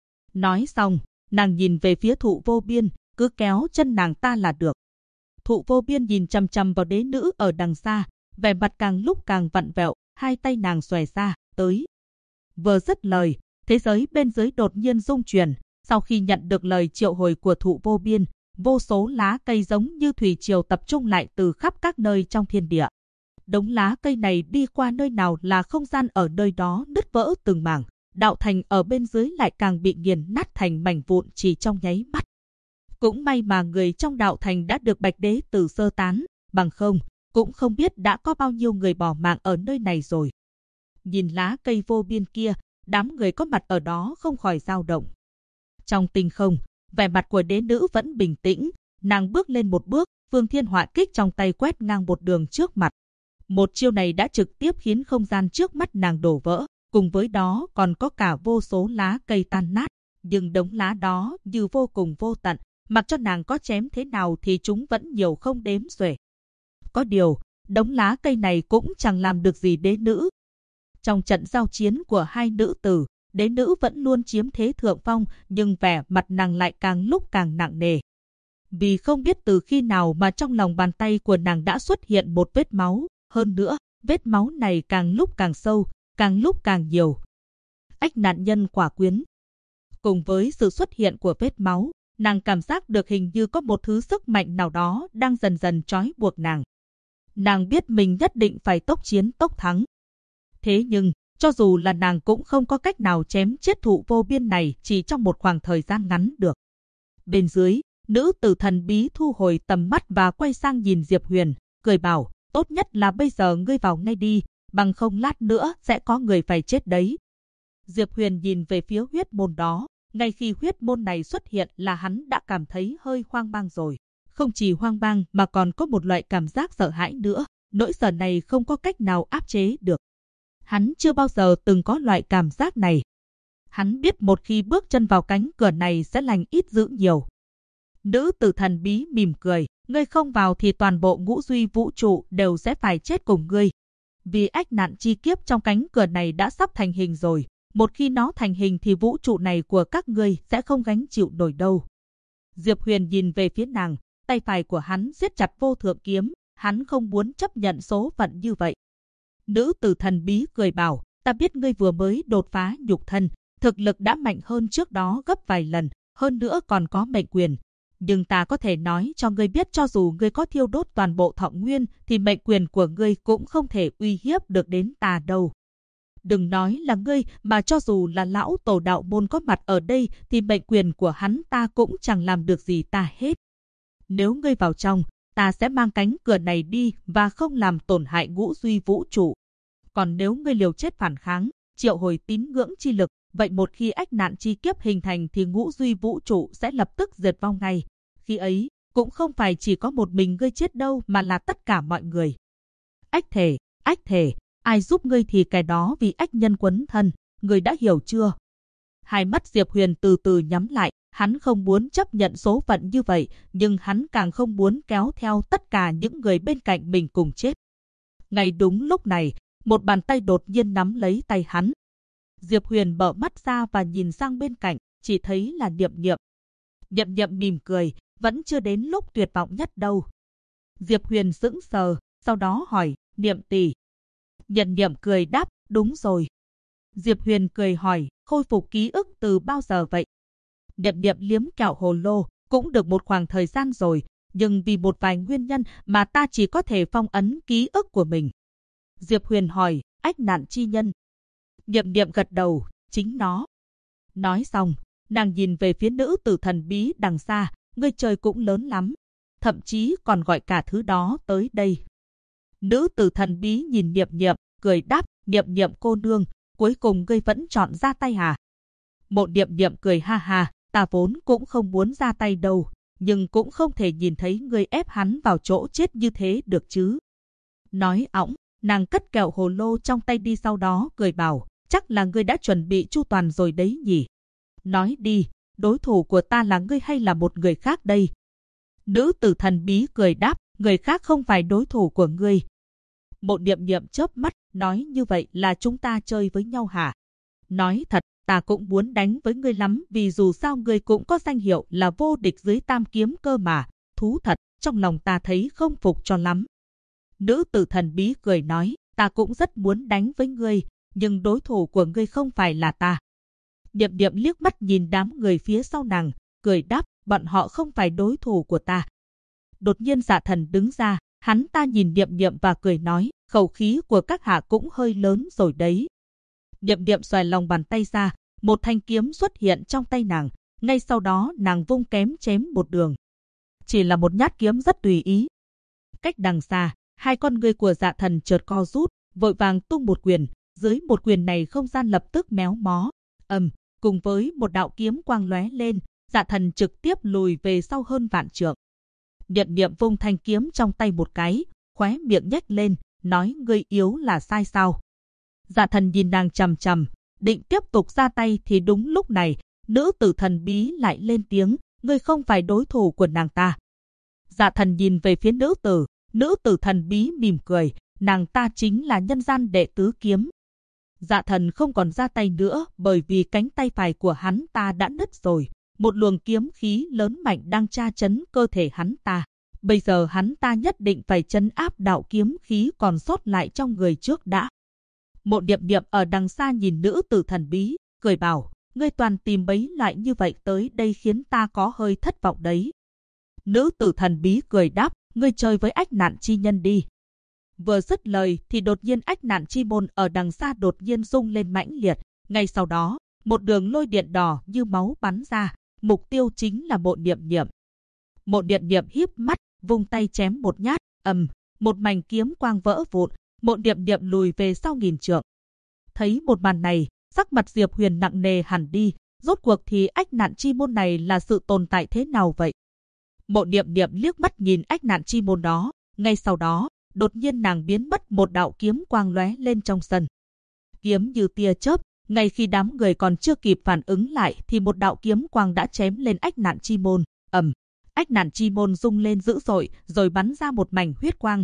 Nói xong, nàng nhìn về phía Thụ Vô Biên, cứ kéo chân nàng ta là được. Thụ Vô Biên nhìn chằm chằm vào đế nữ ở đằng xa, vẻ mặt càng lúc càng vặn vẹo, hai tay nàng xòe ra, tới. Vừa dứt lời, thế giới bên dưới đột nhiên rung chuyển, sau khi nhận được lời triệu hồi của Thụ Vô Biên, vô số lá cây giống như thủy triều tập trung lại từ khắp các nơi trong thiên địa. Đống lá cây này đi qua nơi nào là không gian ở nơi đó nứt vỡ từng mảng, đạo thành ở bên dưới lại càng bị nghiền nát thành mảnh vụn chỉ trong nháy mắt. Cũng may mà người trong đạo thành đã được Bạch Đế Tử sơ tán, bằng không, cũng không biết đã có bao nhiêu người bỏ mạng ở nơi này rồi. Nhìn lá cây vô biên kia, đám người có mặt ở đó không khỏi dao động. Trong tinh không, vẻ mặt của đế nữ vẫn bình tĩnh, nàng bước lên một bước, Phương Thiên Họa Kích trong tay quét ngang một đường trước mặt. Một chiêu này đã trực tiếp khiến không gian trước mắt nàng đổ vỡ, cùng với đó còn có cả vô số lá cây tan nát, nhưng đống lá đó như vô cùng vô tận, mặc cho nàng có chém thế nào thì chúng vẫn nhiều không đếm xuể. Có điều, đống lá cây này cũng chẳng làm được gì đế nữ. Trong trận giao chiến của hai nữ tử, đế nữ vẫn luôn chiếm thế thượng phong, nhưng vẻ mặt nàng lại càng lúc càng nặng nề. Vì không biết từ khi nào mà trong lòng bàn tay của nàng đã xuất hiện một vết máu, hơn nữa, vết máu này càng lúc càng sâu, càng lúc càng nhiều. Ách nạn nhân quả quyến. Cùng với sự xuất hiện của vết máu, nàng cảm giác được hình như có một thứ sức mạnh nào đó đang dần dần trói buộc nàng. Nàng biết mình nhất định phải tốc chiến tốc thắng. Thế nhưng, cho dù là nàng cũng không có cách nào chém chết Thụ Vô Biên này chỉ trong một khoảng thời gian ngắn được. Bên dưới, nữ tử thần bí thu hồi tầm mắt và quay sang nhìn Diệp Huyền, cười bảo, tốt nhất là bây giờ ngươi vào ngay đi, bằng không lát nữa sẽ có người phải chết đấy. Diệp Huyền nhìn về phía huyết môn đó, ngay khi huyết môn này xuất hiện là hắn đã cảm thấy hơi hoang mang rồi. Không chỉ hoang mang mà còn có một loại cảm giác sợ hãi nữa, nỗi sợ này không có cách nào áp chế được. Hắn chưa bao giờ từng có loại cảm giác này. Hắn biết một khi bước chân vào cánh cửa này sẽ lành ít dữ nhiều. Nữ tử thần bí mỉm cười, ngươi không vào thì toàn bộ ngũ duy vũ trụ đều sẽ phải chết cùng ngươi. Vì ách nạn chi kiếp trong cánh cửa này đã sắp thành hình rồi. Một khi nó thành hình thì vũ trụ này của các ngươi sẽ không gánh chịu nổi đâu. Diệp Huyền nhìn về phía nàng, tay phải của hắn siết chặt vô thượng kiếm, hắn không muốn chấp nhận số phận như vậy. Nữ tử thần bí cười bảo, ta biết ngươi vừa mới đột phá nhục thân, thực lực đã mạnh hơn trước đó gấp vài lần, hơn nữa còn có mệnh quyền. Nhưng ta có thể nói cho ngươi biết cho dù ngươi có thiêu đốt toàn bộ thọ nguyên thì mệnh quyền của ngươi cũng không thể uy hiếp được đến ta đâu. Đừng nói là ngươi mà cho dù là lão tổ đạo môn có mặt ở đây thì mệnh quyền của hắn ta cũng chẳng làm được gì ta hết. Nếu ngươi vào trong, ta sẽ mang cánh cửa này đi và không làm tổn hại ngũ duy vũ trụ. Còn nếu ngươi liều chết phản kháng, triệu hồi tín ngưỡng chi lực, vậy một khi ách nạn chi kiếp hình thành thì ngũ duy vũ trụ sẽ lập tức diệt vong ngay. Khi ấy, cũng không phải chỉ có một mình ngươi chết đâu mà là tất cả mọi người. Ách thể, ai giúp ngươi thì kẻ đó vì ách nhân quấn thân, ngươi đã hiểu chưa? Hai mắt Diệp Huyền từ từ nhắm lại, hắn không muốn chấp nhận số phận như vậy, nhưng hắn càng không muốn kéo theo tất cả những người bên cạnh mình cùng chết. Ngay đúng lúc này, một bàn tay đột nhiên nắm lấy tay hắn. Diệp Huyền mở mắt ra và nhìn sang bên cạnh, chỉ thấy là Niệm Niệm. Niệm Niệm mỉm cười, vẫn chưa đến lúc tuyệt vọng nhất đâu. Diệp Huyền sững sờ, sau đó hỏi, Niệm tỷ. Niệm Niệm cười đáp, đúng rồi. Diệp Huyền cười hỏi, khôi phục ký ức từ bao giờ vậy? Niệm Niệm liếm kẹo hồ lô, cũng được một khoảng thời gian rồi, nhưng vì một vài nguyên nhân mà ta chỉ có thể phong ấn ký ức của mình. Diệp Huyền hỏi, ách nạn chi nhân. Niệm Niệm gật đầu, chính nó. Nói xong, nàng nhìn về phía nữ tử thần bí đằng xa, ngươi trời cũng lớn lắm, thậm chí còn gọi cả thứ đó tới đây. Nữ tử thần bí nhìn Niệm Niệm, cười đáp, Niệm Niệm cô nương, cuối cùng ngươi vẫn chọn ra tay à? Mộ Niệm Niệm cười ha ha, ta vốn cũng không muốn ra tay đâu, nhưng cũng không thể nhìn thấy ngươi ép hắn vào chỗ chết như thế được chứ. Nói ẵng, nàng cất kẹo hồ lô trong tay đi, sau đó cười bảo, chắc là ngươi đã chuẩn bị chu toàn rồi đấy nhỉ. Nói đi, đối thủ của ta là ngươi hay là một người khác đây? Nữ tử thần bí cười đáp, người khác không phải đối thủ của ngươi. Mộ Niệm Niệm chớp mắt, nói như vậy là chúng ta chơi với nhau hả? Nói thật, ta cũng muốn đánh với ngươi lắm, vì dù sao ngươi cũng có danh hiệu là vô địch dưới tam kiếm cơ mà. Thú thật, trong lòng ta thấy không phục cho lắm. Nữ tử thần bí cười nói, ta cũng rất muốn đánh với ngươi, nhưng đối thủ của ngươi không phải là ta. Niệm Niệm liếc mắt nhìn đám người phía sau nàng, cười đáp, bọn họ không phải đối thủ của ta. Đột nhiên Dạ Thần đứng ra, hắn ta nhìn Niệm Niệm và cười nói, khẩu khí của các hạ cũng hơi lớn rồi đấy. Niệm Niệm xòe lòng bàn tay ra, một thanh kiếm xuất hiện trong tay nàng, ngay sau đó nàng vung kém chém một đường. Chỉ là một nhát kiếm rất tùy ý. Cách đằng xa, hai con ngươi của Dạ Thần chợt co rút, vội vàng tung một quyền, dưới một quyền này không gian lập tức méo mó. Cùng với một đạo kiếm quang lóe lên, Dạ Thần trực tiếp lùi về sau hơn vạn trượng. Niệm Niệm vung thanh kiếm trong tay một cái, khóe miệng nhếch lên, nói ngươi yếu là sai sao? Dạ Thần nhìn nàng chằm chằm, định tiếp tục ra tay thì đúng lúc này, nữ tử thần bí lại lên tiếng, ngươi không phải đối thủ của nàng ta. Dạ Thần nhìn về phía nữ tử thần bí mỉm cười, nàng ta chính là nhân gian đệ tứ kiếm. Dạ Thần không còn ra tay nữa, bởi vì cánh tay phải của hắn ta đã nứt rồi, một luồng kiếm khí lớn mạnh đang tra chấn cơ thể hắn ta. Bây giờ hắn ta nhất định phải trấn áp đạo kiếm khí còn sót lại trong người trước đã. Mộ Niệm Niệm ở đằng xa nhìn nữ tử thần bí, cười bảo, ngươi toàn tìm bấy lại như vậy tới đây khiến ta có hơi thất vọng đấy. Nữ tử thần bí cười đáp, ngươi chơi với ách nạn chi nhân đi. Vừa dứt lời thì đột nhiên ách nạn chi môn ở đằng xa đột nhiên rung lên mãnh liệt, ngay sau đó, một đường lôi điện đỏ như máu bắn ra, mục tiêu chính là Mộ Niệm Niệm. Mộ Niệm Niệm híp mắt, vung tay chém một nhát, một mảnh kiếm quang vỡ vụn, Mộ Niệm Niệm lùi về sau nghìn trượng. Thấy một màn này, sắc mặt Diệp Huyền nặng nề hẳn đi, rốt cuộc thì ách nạn chi môn này là sự tồn tại thế nào vậy? Mộ Niệm Niệm liếc mắt nhìn ách nạn chi môn đó, ngay sau đó, đột nhiên nàng biến mất, một đạo kiếm quang lóe lên trong sân. Kiếm như tia chớp, ngay khi đám người còn chưa kịp phản ứng lại thì một đạo kiếm quang đã chém lên ách nạn chi môn. Ách nạn chi môn rung lên dữ dội, rồi bắn ra một mảnh huyết quang.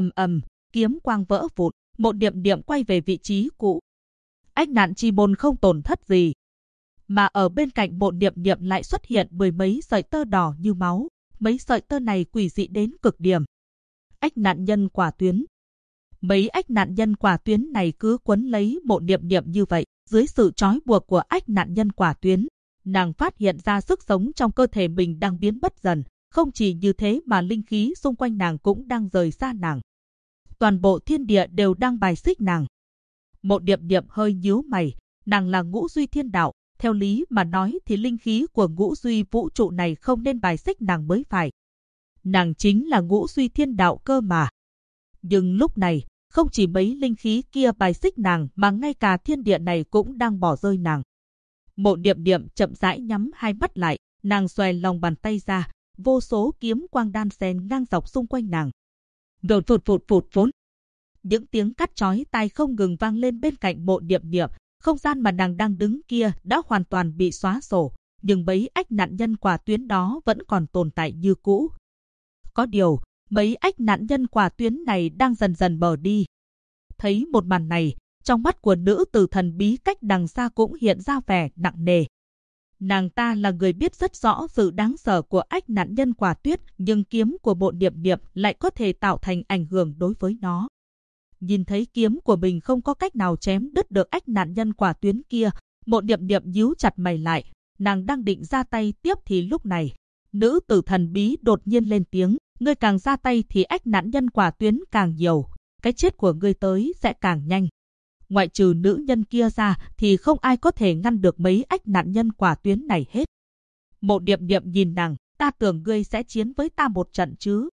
Kiếm quang vỡ vụn, Mộ Niệm Niệm quay về vị trí cũ. Ách nạn chi môn không tổn thất gì, mà ở bên cạnh Mộ Niệm Niệm lại xuất hiện mười mấy sợi tơ đỏ như máu. Mấy sợi tơ này quỷ dị đến cực điểm. Ách nạn nhân quả tuyến. Mấy ách nạn nhân quả tuyến này cứ quấn lấy Mộ Niệm Niệm như vậy, dưới sự trói buộc của ách nạn nhân quả tuyến, nàng phát hiện ra sức sống trong cơ thể mình đang biến mất dần. Không chỉ như thế mà linh khí xung quanh nàng cũng đang rời xa nàng. Toàn bộ thiên địa đều đang bài xích nàng. Mộ Niệm Niệm hơi nhíu mày, nàng là ngũ duy thiên đạo, theo lý mà nói thì linh khí của ngũ duy vũ trụ này không nên bài xích nàng mới phải. Nàng chính là ngũ duy thiên đạo cơ mà. Nhưng lúc này, không chỉ mấy linh khí kia bài xích nàng mà ngay cả thiên địa này cũng đang bỏ rơi nàng. Mộ Niệm Niệm chậm rãi nhắm hai mắt lại, nàng xòe lòng bàn tay ra, vô số kiếm quang đan xen ngang dọc xung quanh nàng. Đột phụt phốn. Những tiếng cắt chói tai không ngừng vang lên bên cạnh Mộ Niệm Niệm, không gian mà nàng đang đứng kia đã hoàn toàn bị xóa sổ, nhưng mấy ách nạn nhân quả tuyến đó vẫn còn tồn tại như cũ. Có điều, mấy ách nạn nhân quả tuyến này đang dần dần mờ đi. Thấy một màn này, trong mắt của nữ tử thần bí cách đằng xa cũng hiện ra vẻ nặng nề. Nàng ta là người biết rất rõ sự đáng sợ của ách nạn nhân quả tuyết, nhưng kiếm của Mộ Niệm Niệm lại có thể tạo thành ảnh hưởng đối với nó. Nhìn thấy kiếm của mình không có cách nào chém đứt được ách nạn nhân quả tuyến kia, Mộ Niệm Niệm nhíu chặt mày lại, nàng đang định ra tay tiếp thì lúc này, nữ tử thần bí đột nhiên lên tiếng, ngươi càng ra tay thì ách nạn nhân quả tuyến càng nhiều, cái chết của ngươi tới sẽ càng nhanh. Ngoại trừ nữ nhân kia ra thì không ai có thể ngăn được mấy ách nạn nhân quả tuyến này hết. Mộ Niệm Niệm nhìn nàng, ta tưởng ngươi sẽ chiến với ta một trận chứ.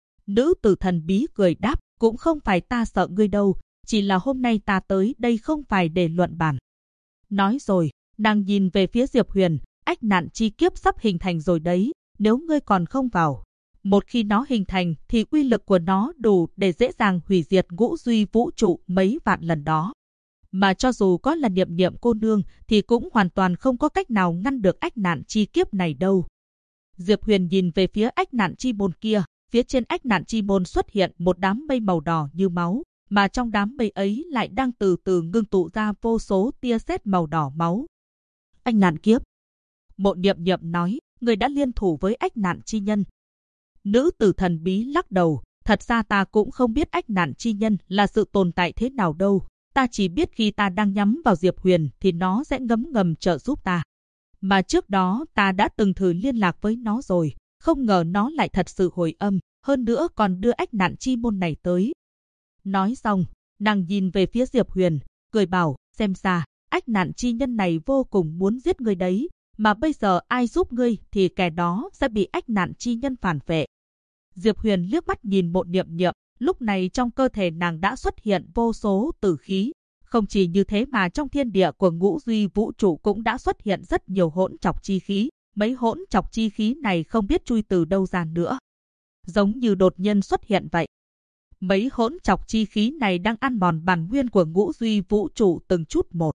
Nữ tử thần bí cười đáp, cũng không phải ta sợ ngươi đâu, chỉ là hôm nay ta tới đây không phải để luận bàn. Nói rồi, nàng nhìn về phía Diệp Huyền, ách nạn chi kiếp sắp hình thành rồi đấy, nếu ngươi còn không vào. Một khi nó hình thành thì uy lực của nó đủ để dễ dàng hủy diệt ngũ duy vũ trụ mấy vạn lần đó. Mà cho dù có là Niệm Niệm cô nương thì cũng hoàn toàn không có cách nào ngăn được ách nạn chi kiếp này đâu. Diệp Huyền nhìn về phía ách nạn chi môn kia, phía trên ách nạn chi môn xuất hiện một đám mây màu đỏ như máu, mà trong đám mây ấy lại đang từ từ ngưng tụ ra vô số tia sét màu đỏ máu. Ách nạn kiếp. Mộ Niệm Niệm nói, người đã liên thủ với ách nạn chi nhân. Nữ tử thần bí lắc đầu, thật ra ta cũng không biết ách nạn chi nhân là sự tồn tại thế nào đâu. Ta chỉ biết khi ta đang nhắm vào Diệp Huyền thì nó sẽ ngấm ngầm trợ giúp ta. Mà trước đó ta đã từng thử liên lạc với nó rồi, không ngờ nó lại thật sự hồi âm, hơn nữa còn đưa ách nạn chi môn này tới. Nói xong, nàng nhìn về phía Diệp Huyền, cười bảo, xem ra, ách nạn chi nhân này vô cùng muốn giết ngươi đấy, mà bây giờ ai giúp ngươi thì kẻ đó sẽ bị ách nạn chi nhân phản vệ. Diệp Huyền liếc mắt nhìn Mộ Niệm Niệm, lúc này trong cơ thể nàng đã xuất hiện vô số tử khí. Không chỉ như thế mà trong thiên địa của ngũ duy vũ trụ cũng đã xuất hiện rất nhiều hỗn trọc chi khí. Mấy hỗn trọc chi khí này không biết chui từ đâu ra nữa. Giống như đột nhiên xuất hiện vậy. Mấy hỗn trọc chi khí này đang ăn mòn bản nguyên của ngũ duy vũ trụ từng chút một.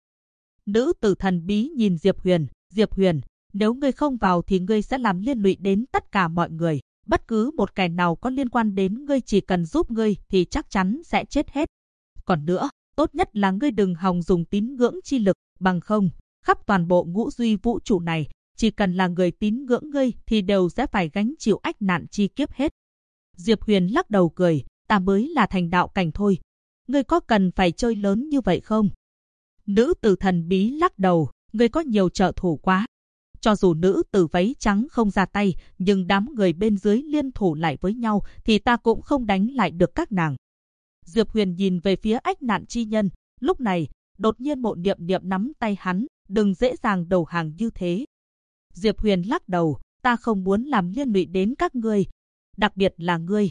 Nữ tử thần bí nhìn Diệp Huyền, nếu ngươi không vào thì ngươi sẽ làm liên lụy đến tất cả mọi người. Bất cứ một kẻ nào có liên quan đến ngươi chỉ cần giúp ngươi thì chắc chắn sẽ chết hết. Còn nữa, tốt nhất là ngươi đừng hòng dùng tín ngưỡng chi lực, bằng không, khắp toàn bộ ngũ duy vũ trụ này, chỉ cần là người tín ngưỡng ngươi thì đều sẽ phải gánh chịu ách nạn chi kiếp hết. Diệp Huyền lắc đầu cười, ta mới là thành đạo cảnh thôi. Ngươi có cần phải chơi lớn như vậy không? Nữ tử thần bí lắc đầu, ngươi có nhiều trợ thủ quá. Cho dù nữ tử váy trắng không ra tay, nhưng đám người bên dưới liên thủ lại với nhau thì ta cũng không đánh lại được các nàng. Diệp Huyền nhìn về phía ách nạn chi nhân, lúc này, đột nhiên Mộ Niệm Niệm nắm tay hắn, đừng dễ dàng đầu hàng như thế. Diệp Huyền lắc đầu, ta không muốn làm liên lụy đến các ngươi, đặc biệt là ngươi.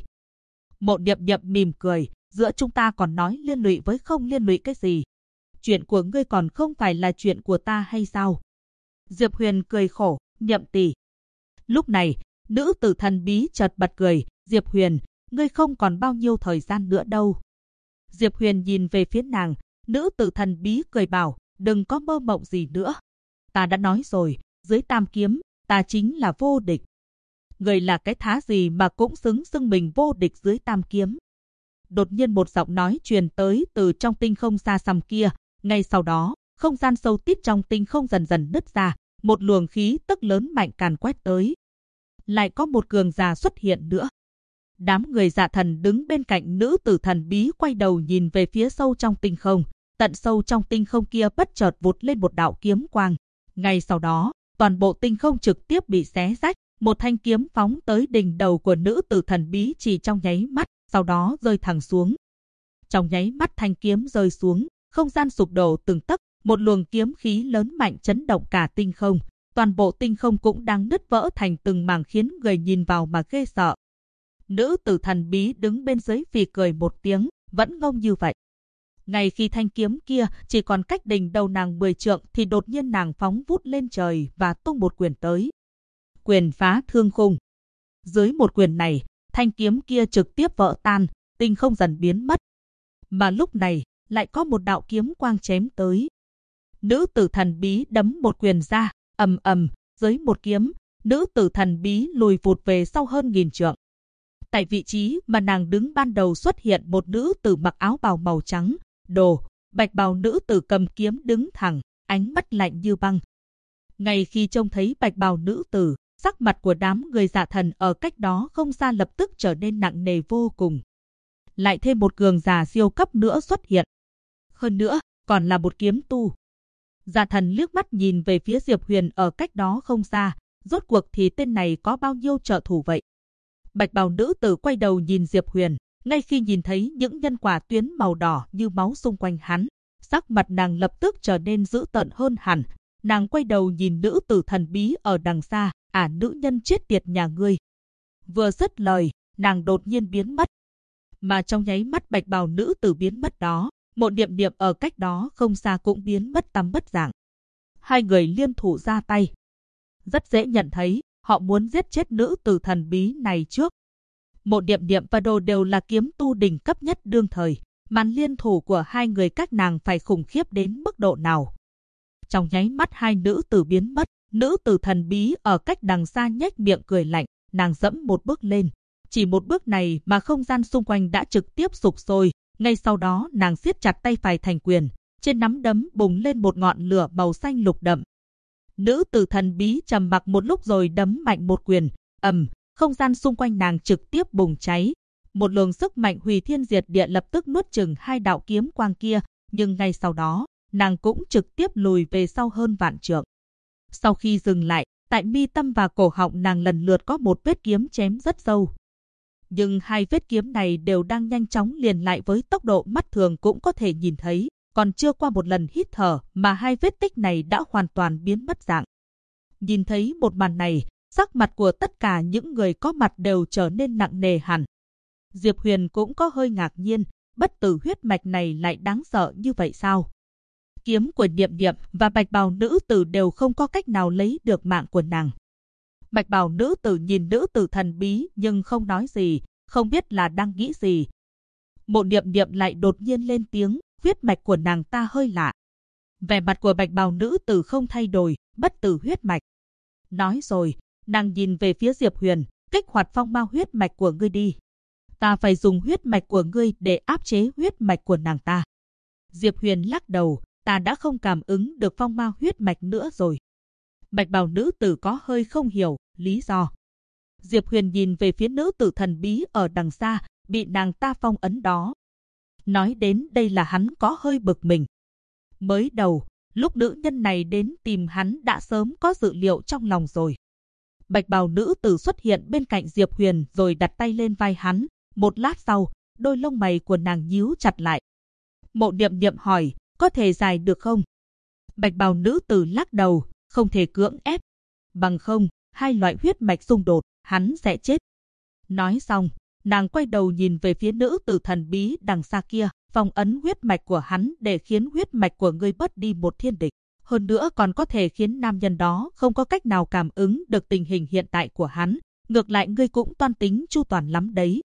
Mộ Niệm Niệm mỉm cười, giữa chúng ta còn nói liên lụy với không liên lụy cái gì? Chuyện của ngươi còn không phải là chuyện của ta hay sao? Diệp Huyền cười khổ, Niệm tỷ. Lúc này, nữ tử thần bí chợt bật cười, Diệp Huyền, ngươi không còn bao nhiêu thời gian nữa đâu. Diệp Huyền nhìn về phía nàng, nữ tử thần bí cười bảo, đừng có mơ mộng gì nữa. Ta đã nói rồi, dưới tam kiếm, ta chính là vô địch. Người là cái thá gì mà cũng xứng xưng mình vô địch dưới tam kiếm. Đột nhiên một giọng nói truyền tới từ trong tinh không xa xăm kia, ngay sau đó, không gian sâu tít trong tinh không dần dần nứt ra, một luồng khí tức lớn mạnh càn quét tới. Lại có một cường giả xuất hiện nữa. Đám người dạ thần đứng bên cạnh nữ tử thần bí quay đầu nhìn về phía sâu trong tinh không. Tận sâu trong tinh không kia bất chợt vụt lên một đạo kiếm quang. Ngay sau đó, toàn bộ tinh không trực tiếp bị xé rách. Một thanh kiếm phóng tới đỉnh đầu của nữ tử thần bí chỉ trong nháy mắt, sau đó rơi thẳng xuống. Trong nháy mắt thanh kiếm rơi xuống, không gian sụp đổ từng tấc, một luồng kiếm khí lớn mạnh chấn động cả tinh không. Toàn bộ tinh không cũng đang nứt vỡ thành từng mảng khiến người nhìn vào mà ghê sợ. Nữ tử thần bí đứng bên dưới phì cười một tiếng, vẫn ngông như vậy. Ngay khi thanh kiếm kia chỉ còn cách đỉnh đầu nàng 10 trượng thì đột nhiên nàng phóng vút lên trời và tung một quyền tới. Quyền phá thương khung. Dưới một quyền này, thanh kiếm kia trực tiếp vỡ tan, tinh không dần biến mất. Mà lúc này, lại có một đạo kiếm quang chém tới. Nữ tử thần bí đấm một quyền ra, ầm ầm, dưới một kiếm, nữ tử thần bí lùi vụt về sau hơn 1000 trượng. Tại vị trí mà nàng đứng ban đầu xuất hiện một nữ tử mặc áo bào màu trắng, bạch bào nữ tử cầm kiếm đứng thẳng, ánh mắt lạnh như băng. Ngay khi trông thấy bạch bào nữ tử, sắc mặt của đám người Dạ Thần ở cách đó không xa lập tức trở nên nặng nề vô cùng. Lại thêm một cường giả siêu cấp nữa xuất hiện. Hơn nữa, còn là một kiếm tu. Dạ Thần liếc mắt nhìn về phía Diệp Huyền ở cách đó không xa, rốt cuộc thì tên này có bao nhiêu trợ thủ vậy? Bạch bào nữ tử quay đầu nhìn Diệp Huyền, ngay khi nhìn thấy những nhân quả tuyến màu đỏ như máu xung quanh hắn, sắc mặt nàng lập tức trở nên dữ tợn hơn hẳn. Nàng quay đầu nhìn nữ tử thần bí ở đằng xa, nữ nhân chết tiệt nhà ngươi. Vừa dứt lời, nàng đột nhiên biến mất. Mà trong nháy mắt bạch bào nữ tử biến mất đó, một niệm niệm ở cách đó không xa cũng biến mất tăm mất dạng. Hai người liên thủ ra tay. Rất dễ nhận thấy, họ muốn giết chết nữ tử thần bí này trước. Một niệm niệm và Đồ đều là kiếm tu đỉnh cấp nhất đương thời. Màn liên thủ của hai người các nàng phải khủng khiếp đến mức độ nào. Trong nháy mắt hai nữ tử biến mất, nữ tử thần bí ở cách đằng xa nhếch miệng cười lạnh, nàng dẫm một bước lên. Chỉ một bước này mà không gian xung quanh đã trực tiếp sụp sôi, ngay sau đó nàng siết chặt tay phải thành quyền, trên nắm đấm bùng lên một ngọn lửa màu xanh lục đậm. Nữ tử thần bí trầm mặc một lúc rồi đấm mạnh một quyền, không gian xung quanh nàng trực tiếp bùng cháy. Một luồng sức mạnh hủy thiên diệt địa lập tức nuốt chửng hai đạo kiếm quang kia, nhưng ngay sau đó, nàng cũng trực tiếp lùi về sau hơn vạn trượng. Sau khi dừng lại, tại mi tâm và cổ họng nàng lần lượt có một vết kiếm chém rất sâu. Nhưng hai vết kiếm này đều đang nhanh chóng liền lại với tốc độ mắt thường cũng có thể nhìn thấy, còn chưa qua một lần hít thở mà hai vết tích này đã hoàn toàn biến mất dạng. Nhìn thấy một màn này, sắc mặt của tất cả những người có mặt đều trở nên nặng nề hẳn. Diệp Huyền cũng có hơi ngạc nhiên, bất tử huyết mạch này lại đáng sợ như vậy sao? Kiếm của Niệm Niệm và bạch bào nữ tử đều không có cách nào lấy được mạng của nàng. Bạch bào nữ tử nhìn nữ tử thần bí nhưng không nói gì, không biết là đang nghĩ gì. Mộ Niệm Niệm lại đột nhiên lên tiếng, huyết mạch của nàng ta hơi lạ. Vẻ mặt của bạch bào nữ tử không thay đổi, bất tử huyết mạch. Nói rồi, nàng nhìn về phía Diệp Huyền, kích hoạt phong ma huyết mạch của ngươi đi. Ta phải dùng huyết mạch của ngươi để áp chế huyết mạch của nàng ta. Diệp Huyền lắc đầu, ta đã không cảm ứng được phong ma huyết mạch nữa rồi. Bạch bào nữ tử có hơi không hiểu lý do. Diệp Huyền nhìn về phía nữ tử thần bí ở đằng xa, bị nàng ta phong ấn đó. Nói đến đây là hắn có hơi bực mình. Mới đầu, lúc nữ nhân này đến tìm hắn đã sớm có dự liệu trong lòng rồi. Bạch bào nữ tử xuất hiện bên cạnh Diệp Huyền rồi đặt tay lên vai hắn. Một lát sau, đôi lông mày của nàng nhíu chặt lại. Mộ Niệm Niệm hỏi, có thể giải được không? Bạch bào nữ tử lắc đầu, không thể cưỡng ép. Bằng không, hai loại huyết mạch xung đột, hắn sẽ chết. Nói xong, nàng quay đầu nhìn về phía nữ tử thần bí đằng xa kia, phong ấn huyết mạch của hắn để khiến huyết mạch của ngươi bớt đi một thiên địch. Hơn nữa còn có thể khiến nam nhân đó không có cách nào cảm ứng được tình hình hiện tại của hắn. Ngược lại ngươi cũng toan tính chu toàn lắm đấy.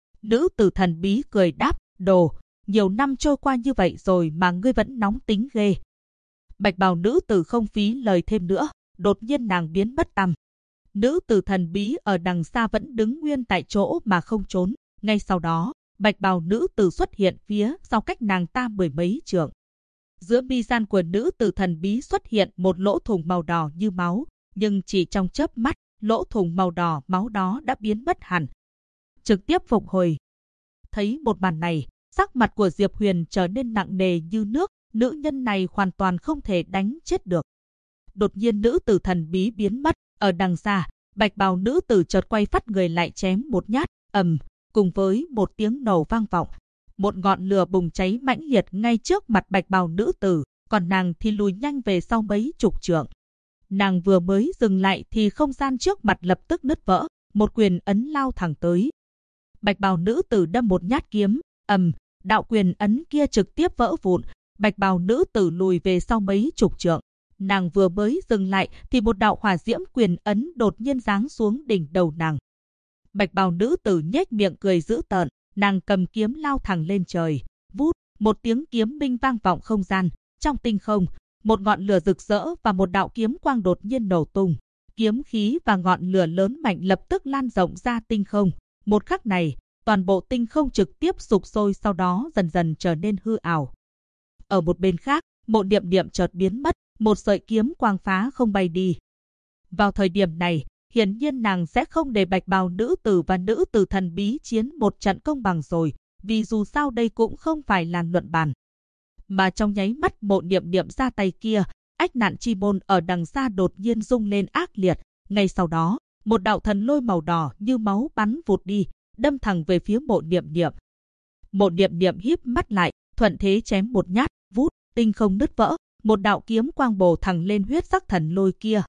Nữ tử thần bí cười đáp, Đồ, nhiều năm trôi qua như vậy rồi mà ngươi vẫn nóng tính ghê. Bạch bào nữ tử không phí lời thêm nữa, đột nhiên nàng biến mất tăm. Nữ tử thần bí ở đằng xa vẫn đứng nguyên tại chỗ mà không trốn. Ngay sau đó, bạch bào nữ tử xuất hiện phía sau cách nàng ta mười mấy trượng. Giữa mi gian của nữ tử thần bí xuất hiện một lỗ thủng màu đỏ như máu, nhưng chỉ trong chớp mắt, lỗ thủng màu đỏ máu đó đã biến mất hẳn. Trực tiếp phục hồi. Thấy một màn này, sắc mặt của Diệp Huyền trở nên nặng nề như nước, nữ nhân này hoàn toàn không thể đánh chết được. Đột nhiên nữ tử thần bí biến mất, ở đằng xa, bạch bào nữ tử chợt quay phát người lại chém một nhát, cùng với một tiếng nổ vang vọng. Một ngọn lửa bùng cháy mãnh liệt ngay trước mặt bạch bào nữ tử, còn nàng thì lùi nhanh về sau mấy chục trượng. Nàng vừa mới dừng lại thì không gian trước mặt lập tức nứt vỡ, một quyền ấn lao thẳng tới. Bạch bào nữ tử đâm một nhát kiếm, đạo quyền ấn kia trực tiếp vỡ vụn, bạch bào nữ tử lùi về sau mấy chục trượng. Nàng vừa mới dừng lại thì một đạo hỏa diễm quyền ấn đột nhiên giáng xuống đỉnh đầu nàng. Bạch bào nữ tử nhếch miệng cười dữ tợn, nàng cầm kiếm lao thẳng lên trời, vút, một tiếng kiếm minh vang vọng không gian. Trong tinh không, một ngọn lửa rực rỡ và một đạo kiếm quang đột nhiên nổ tung. Kiếm khí và ngọn lửa lớn mạnh lập tức lan rộng ra tinh không. Một khắc này, toàn bộ tinh không trực tiếp sụp sôi, sau đó dần dần trở nên hư ảo. Ở một bên khác, Mộ Niệm Niệm chợt biến mất, một sợi kiếm quang phá không bay đi. Vào thời điểm này, hiển nhiên nàng sẽ không để bạch bào nữ tử và nữ tử thần bí chiến một trận công bằng rồi, vì dù sao đây cũng không phải là luận bàn. Mà trong nháy mắt Mộ Niệm Niệm ra tay kia, ách nạn chi môn ở đằng xa đột nhiên rung lên ác liệt. Ngay sau đó, một đạo thần lôi màu đỏ như máu bắn vụt đi, đâm thẳng về phía Mộ Niệm Niệm. Mộ Niệm Niệm híp mắt lại, thuận thế chém một nhát, vút, tinh không nứt vỡ, một đạo kiếm quang bổ thẳng lên huyết sắc thần lôi kia,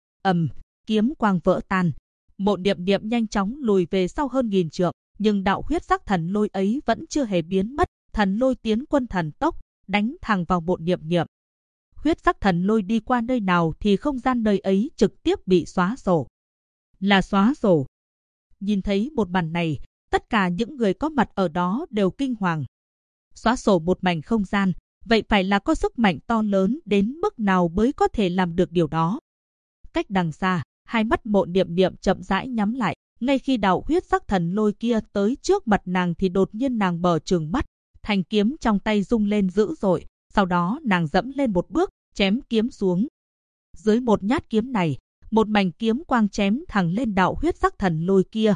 kiếm quang vỡ tan. Mộ Niệm Niệm nhanh chóng lùi về sau hơn 1000 trượng, nhưng đạo huyết sắc thần lôi ấy vẫn chưa hề biến mất, thần lôi tiến quân thần tốc, đánh thẳng vào Mộ Niệm Niệm. Huyết sắc thần lôi đi qua nơi nào thì không gian nơi ấy trực tiếp bị xóa sổ. Là xóa sổ. Nhìn thấy một màn này, tất cả những người có mặt ở đó đều kinh hoàng. Xóa sổ một mảnh không gian, vậy phải là có sức mạnh to lớn đến mức nào mới có thể làm được điều đó. Cách đằng xa, hai mắt Mộ Niệm Niệm chậm rãi nhắm lại, ngay khi đạo huyết sắc thần lôi kia tới trước mặt nàng thì đột nhiên nàng mở trừng mắt, thanh kiếm trong tay rung lên dữ dội, sau đó nàng dẫm lên một bước, chém kiếm xuống. Dưới một nhát kiếm này, một mảnh kiếm quang chém thẳng lên đạo huyết sắc thần lôi kia,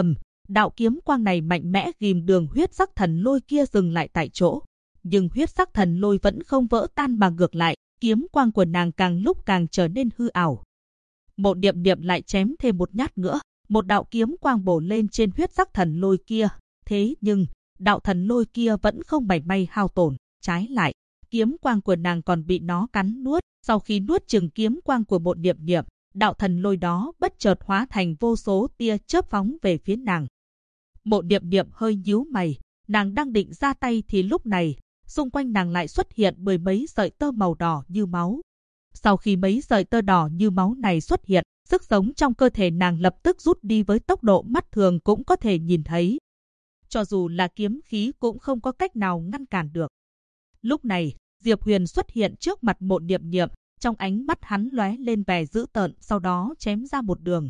đạo kiếm quang này mạnh mẽ ghim đường huyết sắc thần lôi kia dừng lại tại chỗ. Nhưng huyết sắc thần lôi vẫn không vỡ tan mà ngược lại, kiếm quang của nàng càng lúc càng trở nên hư ảo. Mộ Niệm Niệm lại chém thêm một nhát nữa, một đạo kiếm quang bổ lên trên huyết sắc thần lôi kia. Thế nhưng, đạo thần lôi kia vẫn không mảy may hao tổn, trái lại, kiếm quang của nàng còn bị nó cắn nuốt. Sau khi nuốt chừng kiếm quang của Mộ Niệm Niệm, đạo thần lôi đó bất chợt hóa thành vô số tia chớp phóng về phía nàng. Mộ Niệm Niệm hơi nhíu mày, nàng đang định ra tay thì lúc này, xung quanh nàng lại xuất hiện 10 mấy sợi tơ màu đỏ như máu. Sau khi mấy sợi tơ đỏ như máu này xuất hiện, sức sống trong cơ thể nàng lập tức rút đi với tốc độ mắt thường cũng có thể nhìn thấy. Cho dù là kiếm khí cũng không có cách nào ngăn cản được. Lúc này, Diệp Huyền xuất hiện trước mặt Mộ Niệm Niệm, trong ánh mắt hắn lóe lên vẻ dữ tợn, sau đó chém ra một đường,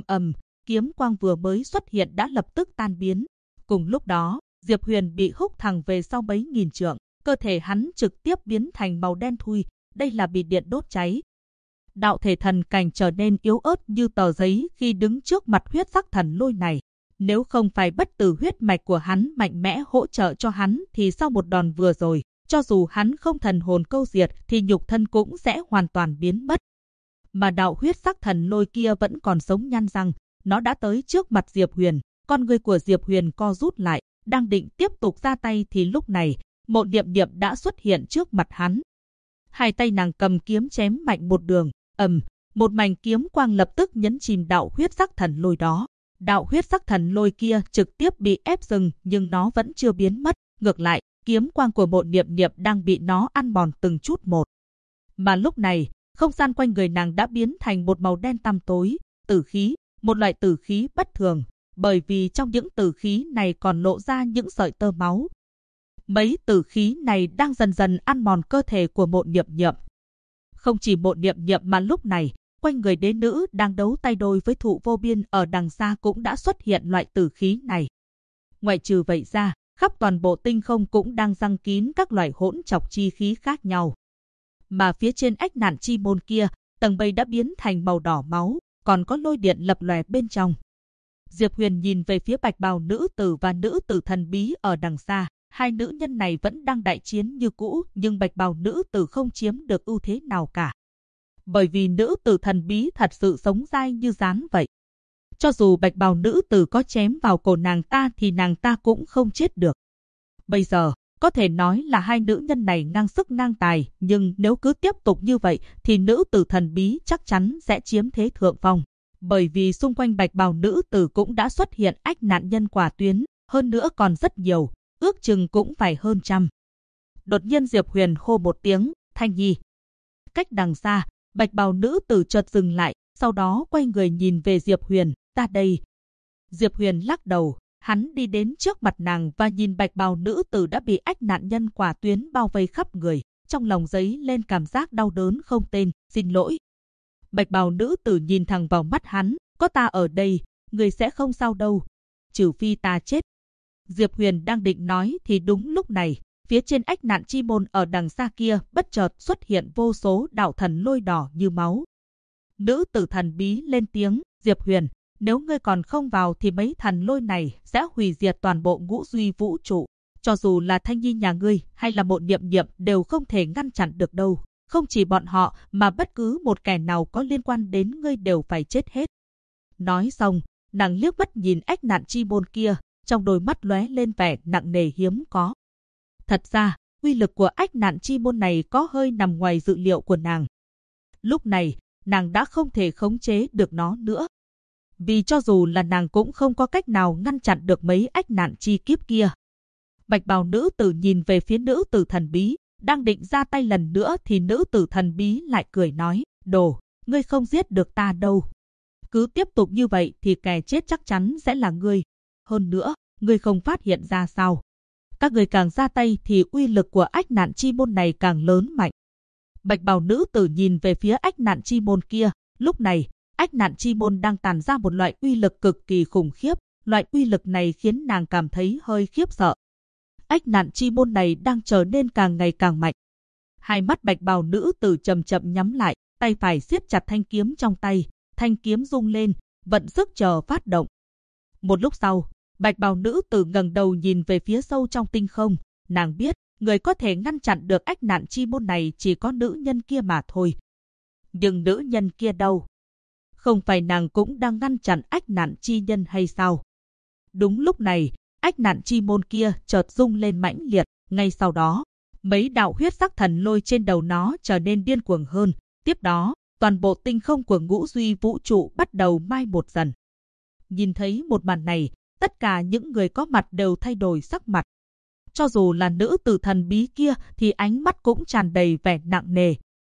kiếm quang vừa mới xuất hiện đã lập tức tan biến. Cùng lúc đó, Diệp Huyền bị húc thẳng về sau mấy nghìn trượng, cơ thể hắn trực tiếp biến thành màu đen thui, đây là bị điện đốt cháy. Đạo thể thần cảnh trở nên yếu ớt như tờ giấy khi đứng trước mặt huyết sắc thần lôi này. Nếu không phải bất tử huyết mạch của hắn mạnh mẽ hỗ trợ cho hắn thì sau một đòn vừa rồi, cho dù hắn không thần hồn câu diệt thì nhục thân cũng sẽ hoàn toàn biến mất. Mà đạo huyết sắc thần lôi kia vẫn còn sống nhăn răng, nó đã tới trước mặt Diệp Huyền, con người của Diệp Huyền co rút lại, đang định tiếp tục ra tay thì lúc này, Mộ Niệm Niệm đã xuất hiện trước mặt hắn. Hai tay nàng cầm kiếm chém mạnh một đường, một mảnh kiếm quang lập tức nhấn chìm đạo huyết sắc thần lôi đó. Đạo huyết sắc thần lôi kia trực tiếp bị ép dừng nhưng nó vẫn chưa biến mất, ngược lại, kiếm quang của Mộ Niệm Niệm đang bị nó ăn mòn từng chút một. Mà lúc này, không gian quanh người nàng đã biến thành một màu đen tăm tối, tử khí, một loại tử khí bất thường, bởi vì trong những tử khí này còn lộ ra những sợi tơ máu. Mấy tử khí này đang dần dần ăn mòn cơ thể của Mộ Niệm Niệm. Không chỉ Mộ Niệm Niệm mà lúc này, quanh người đế nữ đang đấu tay đôi với Thụ Vô Biên ở đằng xa cũng đã xuất hiện loại tử khí này. Ngoại trừ vậy ra, khắp toàn bộ tinh không cũng đang giăng kín các loại hỗn trọc chi khí khác nhau. Mà phía trên ách nạn chi môn kia, tầng mây đã biến thành màu đỏ máu, còn có lôi điện lập lòe bên trong. Diệp Huyền nhìn về phía bạch bào nữ tử và nữ tử thần bí ở đằng xa. Hai nữ nhân này vẫn đang đại chiến như cũ, nhưng bạch bào nữ tử không chiếm được ưu thế nào cả. Bởi vì nữ tử thần bí thật sự sống dai như rán vậy. Cho dù bạch bào nữ tử có chém vào cổ nàng ta thì nàng ta cũng không chết được. Bây giờ, có thể nói là hai nữ nhân này ngang sức ngang tài, nhưng nếu cứ tiếp tục như vậy thì nữ tử thần bí chắc chắn sẽ chiếm thế thượng phong. Bởi vì xung quanh bạch bào nữ tử cũng đã xuất hiện ách nạn nhân quả tuyến, hơn nữa còn rất nhiều, ước chừng cũng phải hơn 100. Đột nhiên Diệp Huyền hô một tiếng, Thanh Nhi. Cách đằng xa, bạch bào nữ tử chợt dừng lại, sau đó quay người nhìn về Diệp Huyền, ta đây. Diệp Huyền lắc đầu, hắn đi đến trước mặt nàng và nhìn bạch bào nữ tử đã bị ách nạn nhân quả tuyến bao vây khắp người, trong lòng dấy lên cảm giác đau đớn không tên, xin lỗi. Bạch bào nữ tử nhìn thẳng vào mắt hắn, có ta ở đây, người sẽ không sao đâu, trừ phi ta chết. Diệp Huyền đang định nói thì đúng lúc này, phía trên ách nạn chi môn ở đằng xa kia bất chợt xuất hiện vô số đạo thần lôi đỏ như máu. Nữ tử thần bí lên tiếng, Diệp Huyền, nếu ngươi còn không vào thì mấy thần lôi này sẽ hủy diệt toàn bộ ngũ duy vũ trụ. Cho dù là Thanh Nhi nhà ngươi hay là Mộ Niệm Niệm đều không thể ngăn chặn được đâu. Không chỉ bọn họ mà bất cứ một kẻ nào có liên quan đến ngươi đều phải chết hết. Nói xong, nàng liếc mắt nhìn ách nạn chi môn kia, trong đôi mắt lóe lên vẻ nặng nề hiếm có. Thật ra, uy lực của ách nạn chi môn này có hơi nằm ngoài dự liệu của nàng. Lúc này, nàng đã không thể khống chế được nó nữa. Vì cho dù là nàng cũng không có cách nào ngăn chặn được mấy ách nạn chi kiếp kia. Bạch bào nữ tử nhìn về phía nữ tử thần bí, đang định ra tay lần nữa thì nữ tử thần bí lại cười nói, đồ, ngươi không giết được ta đâu. Cứ tiếp tục như vậy thì kẻ chết chắc chắn sẽ là ngươi. Hơn nữa, ngươi không phát hiện ra sao. Các người càng ra tay thì uy lực của ách nạn chi môn này càng lớn mạnh. Bạch bào nữ tử nhìn về phía ách nạn chi môn kia, lúc này, ách nạn chi môn đang tàn ra một loại uy lực cực kỳ khủng khiếp, loại uy lực này khiến nàng cảm thấy hơi khiếp sợ. Ách nạn chi môn này đang trở nên càng ngày càng mạnh. Hai mắt bạch bào nữ tử chậm chậm nhắm lại, tay phải siết chặt thanh kiếm trong tay, thanh kiếm rung lên, vận sức chờ phát động. Một lúc sau, bạch bào nữ tử ngẩng đầu nhìn về phía sâu trong tinh không, nàng biết, người có thể ngăn chặn được ách nạn chi môn này chỉ có nữ nhân kia mà thôi. Nhưng nữ nhân kia đâu? Không phải nàng cũng đang ngăn chặn ách nạn chi nhân hay sao? Đúng lúc này, ách nạn chi môn kia chợt rung lên mãnh liệt, ngay sau đó, mấy đạo huyết sắc thần lôi trên đầu nó trở nên điên cuồng hơn, tiếp đó, toàn bộ tinh không của ngũ duy vũ trụ bắt đầu mai một dần. Nhìn thấy một màn này, tất cả những người có mặt đều thay đổi sắc mặt. Cho dù là nữ tử thần bí kia thì ánh mắt cũng tràn đầy vẻ nặng nề.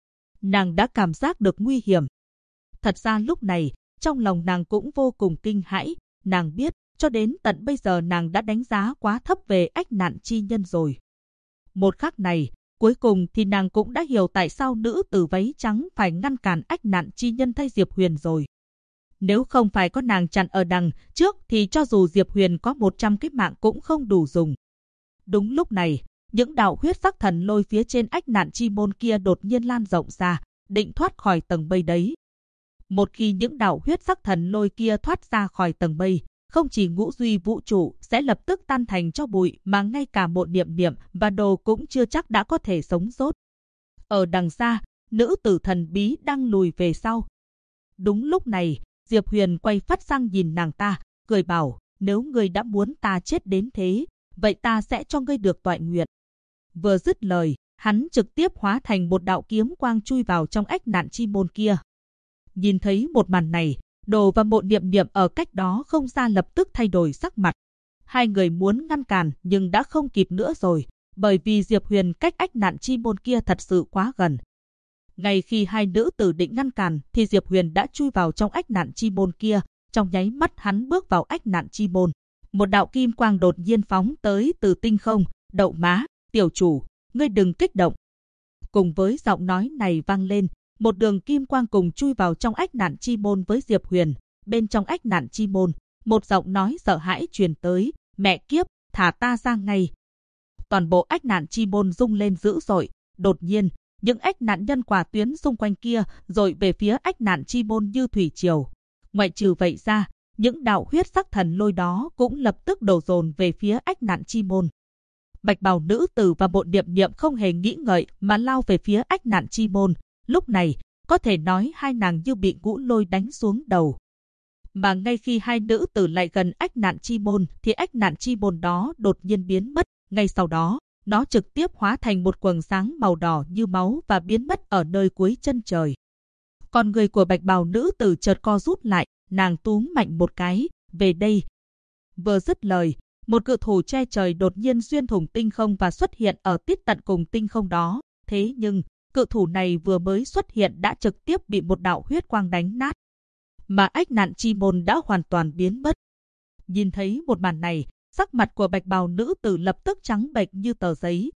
Nàng đã cảm giác được nguy hiểm. Thật ra lúc này, trong lòng nàng cũng vô cùng kinh hãi, nàng biết, cho đến tận bây giờ nàng đã đánh giá quá thấp về ách nạn chi nhân rồi. Một khắc này, cuối cùng thì nàng cũng đã hiểu tại sao nữ tử váy trắng phải ngăn cản ách nạn chi nhân thay Diệp Huyền rồi. Nếu không phải có nàng chặn ở đằng trước thì cho dù Diệp Huyền có 100 cái mạng cũng không đủ dùng. Đúng lúc này, những đạo huyết sắc thần lôi phía trên ách nạn chi môn kia đột nhiên lan rộng ra, định thoát khỏi tầng mây đấy. Một khi những đạo huyết sắc thần lôi kia thoát ra khỏi tầng mây, không chỉ ngũ duy vũ trụ sẽ lập tức tan thành cho bụi mà ngay cả Mộ Niệm Niệm và đồ cũng chưa chắc đã có thể sống sót. Ở đằng xa, nữ tử thần bí đang lùi về sau. Đúng lúc này, Diệp Huyền quay phát sang nhìn nàng ta, cười bảo, nếu ngươi đã muốn ta chết đến thế, vậy ta sẽ cho ngươi được toại nguyện. Vừa dứt lời, hắn trực tiếp hóa thành một đạo kiếm quang chui vào trong ách nạn chi môn kia. Nhìn thấy một màn này, Đồ và Mộ Niệm Niệm ở cách đó không xa lập tức thay đổi sắc mặt. Hai người muốn ngăn cản nhưng đã không kịp nữa rồi, bởi vì Diệp Huyền cách ách nạn chi môn kia thật sự quá gần. Ngay khi hai nữ tử định ngăn cản thì Diệp Huyền đã chui vào trong ách nạn chi môn kia, trong nháy mắt hắn bước vào ách nạn chi môn. Một đạo kim quang đột nhiên phóng tới từ tinh không, đậu má, tiểu chủ, ngươi đừng kích động. Cùng với giọng nói này vang lên, một đường kim quang cùng chui vào trong ách nạn chi môn với Diệp Huyền. Bên trong ách nạn chi môn, một giọng nói sợ hãi truyền tới, mẹ kiếp, thả ta ra ngay. Toàn bộ ách nạn chi môn rung lên dữ dội, đột nhiên, những ách nạn nhân quả tuyến xung quanh kia dội về phía ách nạn chi môn như thủy triều. Ngoại trừ vậy ra, những đạo huyết sắc thần lôi đó cũng lập tức đổ dồn về phía ách nạn chi môn. Bạch bào nữ tử và Mộ Niệm Niệm không hề nghĩ ngợi mà lao về phía ách nạn chi môn. Lúc này, có thể nói hai nàng như bị ngũ lôi đánh xuống đầu. Mà ngay khi hai nữ tử lại gần ách nạn chi môn thì ách nạn chi môn đó đột nhiên biến mất. Ngay sau đó, nó trực tiếp hóa thành một quầng sáng màu đỏ như máu và biến mất ở nơi cuối chân trời. Con người của bạch bào nữ tử chợt co rút lại, nàng túm mạnh một cái, về đây. Vừa dứt lời, một cự thủ che trời đột nhiên xuyên thủng tinh không và xuất hiện ở tít tận cùng tinh không đó. Thế nhưng, cự thủ này vừa mới xuất hiện đã trực tiếp bị một đạo huyết quang đánh nát. Mà ách nạn chi môn đã hoàn toàn biến mất. Nhìn thấy một màn này, sắc mặt của bạch bào nữ tử lập tức trắng bệch như tờ giấy.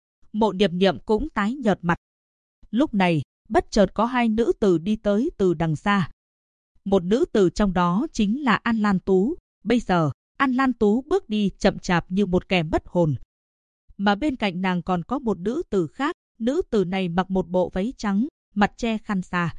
Mộ Niệm Niệm cũng tái nhợt mặt. Lúc này, bất chợt có hai nữ tử đi tới từ đằng xa. Một nữ tử trong đó chính là An Lan Tú. Bây giờ, An Lan Tú bước đi chậm chạp như một kẻ mất hồn. mà bên cạnh nàng còn có một nữ tử khác. Nữ tử này mặc một bộ váy trắng, mặt che khăn xà.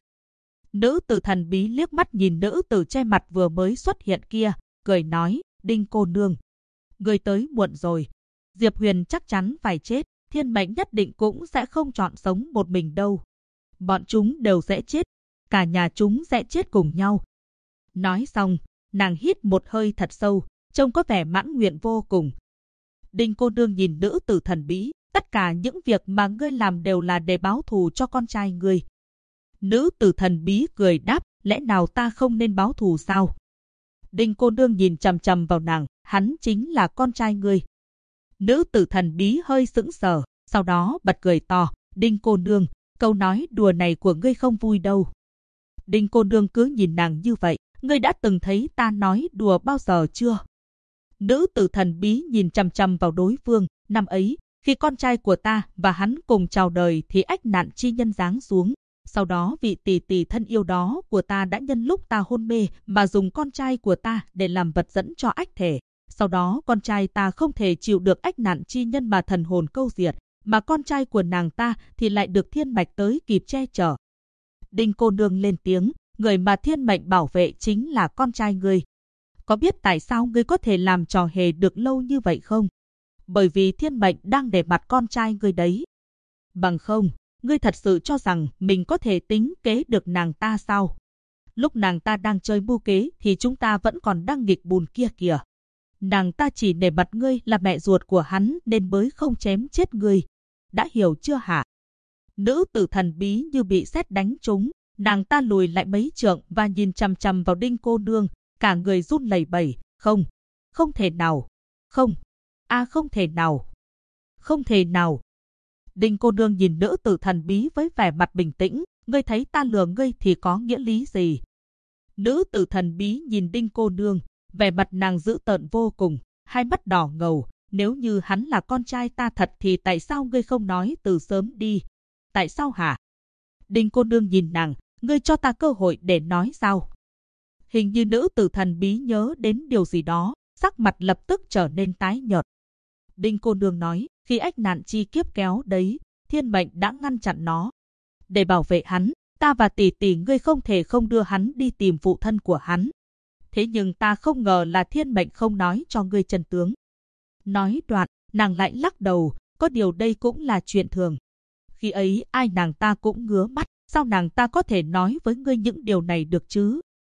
Nữ tử thần bí liếc mắt nhìn nữ tử che mặt vừa mới xuất hiện kia, cười nói, Đinh cô nương, người tới muộn rồi. Diệp Huyền chắc chắn phải chết, thiên mệnh nhất định cũng sẽ không chọn sống một mình đâu. Bọn chúng đều sẽ chết, cả nhà chúng sẽ chết cùng nhau. Nói xong, nàng hít một hơi thật sâu, trông có vẻ mãn nguyện vô cùng. Đinh cô nương nhìn nữ tử thần bí, tất cả những việc mà ngươi làm đều là để báo thù cho con trai ngươi. Nữ tử thần bí cười đáp, lẽ nào ta không nên báo thù sao? Đinh cô nương nhìn chằm chằm vào nàng, hắn chính là con trai ngươi. Nữ tử thần bí hơi sững sờ, sau đó bật cười to, Đinh cô nương, câu nói đùa này của ngươi không vui đâu. Đinh cô nương cứ nhìn nàng như vậy, ngươi đã từng thấy ta nói đùa bao giờ chưa? Nữ tử thần bí nhìn chằm chằm vào đối phương, năm ấy, khi con trai của ta và hắn cùng chào đời thì ách nạn chi nhân giáng xuống. Sau đó vị tỷ tỷ thân yêu đó của ta đã nhân lúc ta hôn mê mà dùng con trai của ta để làm vật dẫn cho ách thể. Sau đó con trai ta không thể chịu được ách nạn chi nhân mà thần hồn câu diệt, mà con trai của nàng ta thì lại được thiên mạch tới kịp che chở. Đinh cô nương lên tiếng, người mà thiên mệnh bảo vệ chính là con trai ngươi. Có biết tại sao ngươi có thể làm trò hề được lâu như vậy không? Bởi vì thiên mệnh đang để mặt con trai ngươi đấy. Bằng không, ngươi thật sự cho rằng mình có thể tính kế được nàng ta sao? Lúc nàng ta đang chơi mưu kế thì chúng ta vẫn còn đang nghịch bùn kia kìa. Nàng ta chỉ nể mặt ngươi là mẹ ruột của hắn nên mới không chém chết ngươi. Đã hiểu chưa hả? Nữ tử thần bí như bị sét đánh trúng, nàng ta lùi lại mấy trượng và nhìn chằm chằm vào Đinh cô nương, cả người run lẩy bẩy, không, không thể nào, không, không thể nào, không thể nào. Đinh cô nương nhìn nữ tử thần bí với vẻ mặt bình tĩnh, ngươi thấy ta lừa ngươi thì có nghĩa lý gì? Nữ tử thần bí nhìn Đinh cô nương, vẻ mặt nàng dữ tợn vô cùng, hai mắt đỏ ngầu, nếu như hắn là con trai ta thật thì tại sao ngươi không nói từ sớm đi? Tại sao hả? Đinh cô nương nhìn nàng, ngươi cho ta cơ hội để nói sao? Hình như nữ tử thần bí nhớ đến điều gì đó, sắc mặt lập tức trở nên tái nhợt. Đinh cô nương nói, khi ách nạn chi kiếp kéo đấy, thiên mệnh đã ngăn chặn nó. Để bảo vệ hắn, ta và tỷ tỷ ngươi không thể không đưa hắn đi tìm phụ thân của hắn. Thế nhưng ta không ngờ là thiên mệnh không nói cho ngươi chân tướng. Nói đoạn, nàng lại lắc đầu, có điều đây cũng là chuyện thường. Khi ấy ai nàng ta cũng ngứa mắt, sao nàng ta có thể nói với ngươi những điều này được chứ?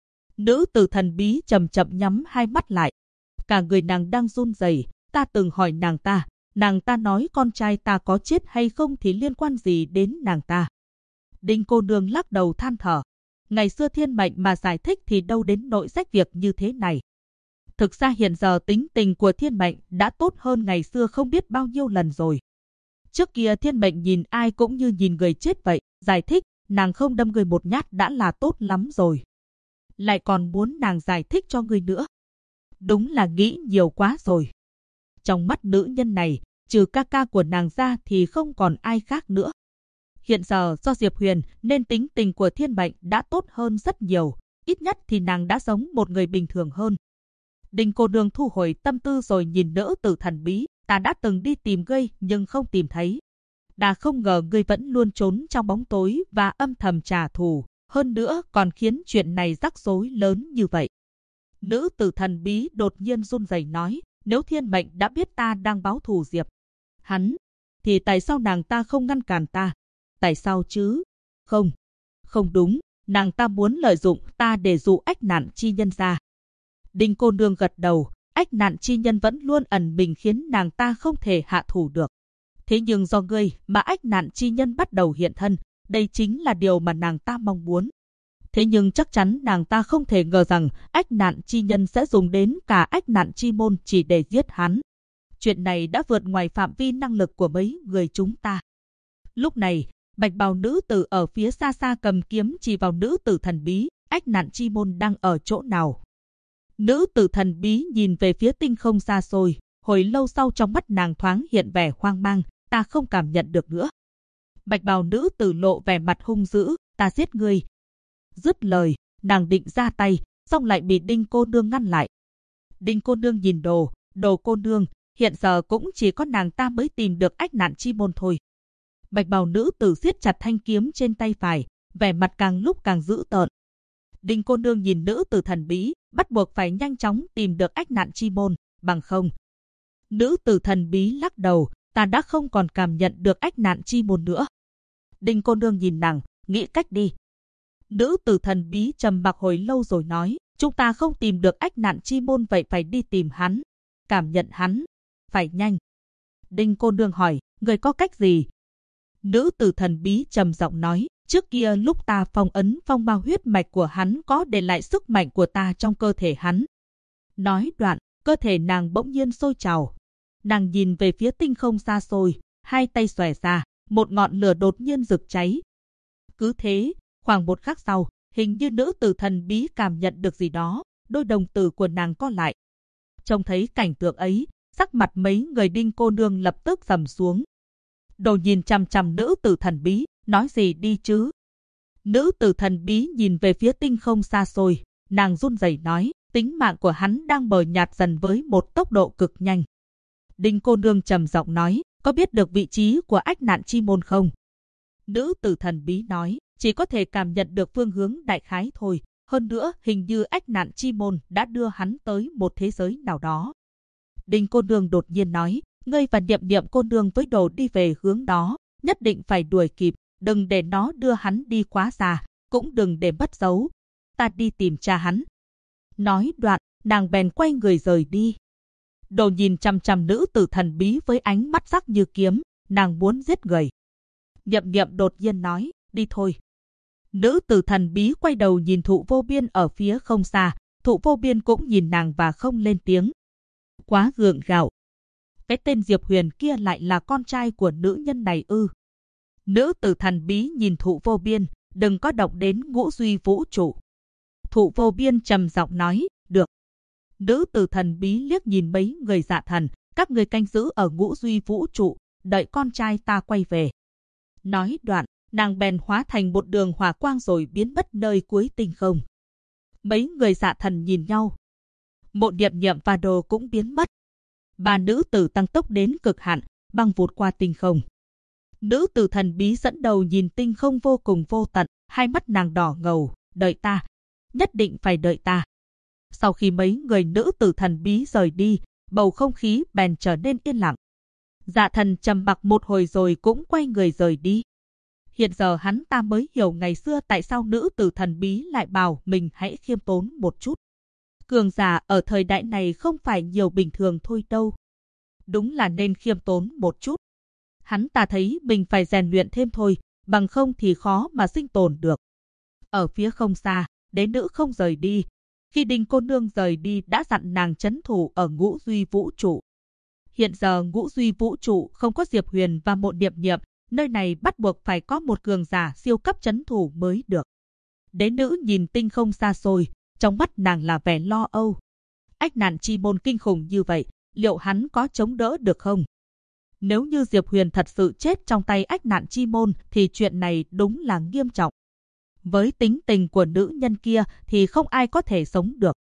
Nữ tử thần bí chậm chậm nhắm hai mắt lại. Cả người nàng đang run rẩy. Ta từng hỏi nàng ta nói con trai ta có chết hay không thì liên quan gì đến nàng ta. Đinh cô nương lắc đầu than thở. Ngày xưa thiên mệnh mà giải thích thì đâu đến nỗi rách việc như thế này. Thực ra hiện giờ tính tình của thiên mệnh đã tốt hơn ngày xưa không biết bao nhiêu lần rồi. Trước kia thiên mệnh nhìn ai cũng như nhìn người chết vậy, giải thích, nàng không đâm người một nhát đã là tốt lắm rồi. Lại còn muốn nàng giải thích cho người nữa. Đúng là nghĩ nhiều quá rồi. Trong mắt nữ nhân này, trừ ca ca của nàng ra thì không còn ai khác nữa. Hiện giờ do Diệp Huyền nên tính tình của thiên mệnh đã tốt hơn rất nhiều, ít nhất thì nàng đã giống một người bình thường hơn. Đinh cô nương thu hồi tâm tư rồi nhìn nữ tử thần bí, ta đã từng đi tìm ngươi nhưng không tìm thấy. Ta không ngờ ngươi vẫn luôn trốn trong bóng tối và âm thầm trả thù, hơn nữa còn khiến chuyện này rắc rối lớn như vậy. Nữ tử thần bí đột nhiên run rẩy nói, nếu thiên mệnh đã biết ta đang báo thù Diệp hắn, thì tại sao nàng ta không ngăn cản ta? Tại sao chứ? Không, không đúng, nàng ta muốn lợi dụng ta để dụ ách nạn chi nhân ra. Đinh cô nương gật đầu, ách nạn chi nhân vẫn luôn ẩn mình khiến nàng ta không thể hạ thủ được. Thế nhưng do ngươi mà ách nạn chi nhân bắt đầu hiện thân, đây chính là điều mà nàng ta mong muốn. Thế nhưng chắc chắn nàng ta không thể ngờ rằng ách nạn chi nhân sẽ dùng đến cả ách nạn chi môn chỉ để giết hắn. Chuyện này đã vượt ngoài phạm vi năng lực của mấy người chúng ta. Lúc này, bạch bào nữ tử ở phía xa xa cầm kiếm chỉ vào nữ tử thần bí, ách nạn chi môn đang ở chỗ nào? Nữ tử thần bí nhìn về phía tinh không xa xôi, hồi lâu sau trong mắt nàng thoáng hiện vẻ hoang mang, ta không cảm nhận được nữa. Bạch bào nữ tử lộ vẻ mặt hung dữ, ta giết ngươi. Dứt lời, nàng định ra tay, xong lại bị Đinh cô nương ngăn lại. Đinh cô nương nhìn đồ cô nương, hiện giờ cũng chỉ có nàng ta mới tìm được ách nạn chi môn thôi. Bạch bào nữ tử siết chặt thanh kiếm trên tay phải, vẻ mặt càng lúc càng dữ tợn. Đinh cô nương nhìn nữ tử thần bí, bắt buộc phải nhanh chóng tìm được ách nạn chi môn, bằng không. Nữ tử thần bí lắc đầu, ta đã không còn cảm nhận được ách nạn chi môn nữa. Đinh cô nương nhìn nàng, nghĩ cách đi. Nữ tử thần bí trầm mặc hồi lâu rồi nói, chúng ta không tìm được ách nạn chi môn vậy phải đi tìm hắn, cảm nhận hắn, phải nhanh. Đinh cô nương hỏi, người có cách gì? Nữ tử thần bí trầm giọng nói, trước kia lúc ta phong ấn phong ma huyết mạch của hắn có để lại sức mạnh của ta trong cơ thể hắn. Nói đoạn, cơ thể nàng bỗng nhiên sôi trào. Nàng nhìn về phía tinh không xa xôi, hai tay xòe ra, một ngọn lửa đột nhiên rực cháy. Cứ thế, khoảng một khắc sau, hình như nữ tử thần bí cảm nhận được gì đó, đôi đồng tử của nàng co lại. Trông thấy cảnh tượng ấy, sắc mặt mấy người Đinh cô nương lập tức sầm xuống. Đồ nhìn chằm chằm nữ tử thần bí, nói gì đi chứ? Nữ tử thần bí nhìn về phía tinh không xa xôi, nàng run rẩy nói, tính mạng của hắn đang mờ nhạt dần với một tốc độ cực nhanh. Đinh cô nương trầm giọng nói, có biết được vị trí của ách nạn chi môn không? Nữ tử thần bí nói, chỉ có thể cảm nhận được phương hướng đại khái thôi. Hơn nữa, hình như ách nạn chi môn đã đưa hắn tới một thế giới nào đó. Đinh cô nương đột nhiên nói, ngươi và Niệm Niệm cô nương với Đồ đi về hướng đó, nhất định phải đuổi kịp, đừng để nó đưa hắn đi quá xa, cũng đừng để mất dấu. Ta đi tìm cha hắn. Nói đoạn, nàng bèn quay người rời đi. Đồ nhìn chằm chằm nữ tử thần bí với ánh mắt sắc như kiếm, nàng muốn giết người. Niệm Niệm đột nhiên nói, đi thôi. Nữ tử thần bí quay đầu nhìn Thụ Vô Biên ở phía không xa, Thụ Vô Biên cũng nhìn nàng và không lên tiếng. Quá gượng gạo. Cái tên Diệp Huyền kia lại là con trai của nữ nhân này ư? Nữ tử thần bí nhìn Thụ Vô Biên, đừng có động đến ngũ duy vũ trụ. Thụ Vô Biên trầm giọng nói, được. Nữ tử thần bí liếc nhìn mấy người Dạ Thần, các người canh giữ ở ngũ duy vũ trụ, đợi con trai ta quay về. Nói đoạn, nàng bèn hóa thành một đường hỏa quang rồi biến mất nơi cuối tinh không. Mấy người Dạ Thần nhìn nhau. Mộ Niệm Niệm và Đồ cũng biến mất. Bà nữ tử tăng tốc đến cực hạn, băng vụt qua tinh không. Nữ tử thần bí dẫn đầu nhìn tinh không vô cùng vô tận, hai mắt nàng đỏ ngầu, đợi ta, nhất định phải đợi ta. Sau khi mấy người nữ tử thần bí rời đi, bầu không khí bèn trở nên yên lặng. Dạ Thần trầm mặc một hồi rồi cũng quay người rời đi. Hiện giờ hắn ta mới hiểu ngày xưa tại sao nữ tử thần bí lại bảo mình hãy khiêm tốn một chút. Cường giả ở thời đại này không phải nhiều bình thường thôi đâu. Đúng là nên khiêm tốn một chút. Hắn ta thấy mình phải rèn luyện thêm thôi, bằng không thì khó mà sinh tồn được. Ở phía không xa, đế nữ không rời đi. Khi Đinh cô nương rời đi đã dặn nàng trấn thủ ở ngũ duy vũ trụ. Hiện giờ ngũ duy vũ trụ không có Diệp Huyền và Mộ Niệm Niệm, nơi này bắt buộc phải có một cường giả siêu cấp trấn thủ mới được. Đế nữ nhìn tinh không xa xôi, trong mắt nàng là vẻ lo âu. Ách nạn chi môn kinh khủng như vậy, liệu hắn có chống đỡ được không? Nếu như Diệp Huyền thật sự chết trong tay ách nạn chi môn thì chuyện này đúng là nghiêm trọng. Với tính tình của nữ nhân kia thì không ai có thể sống được.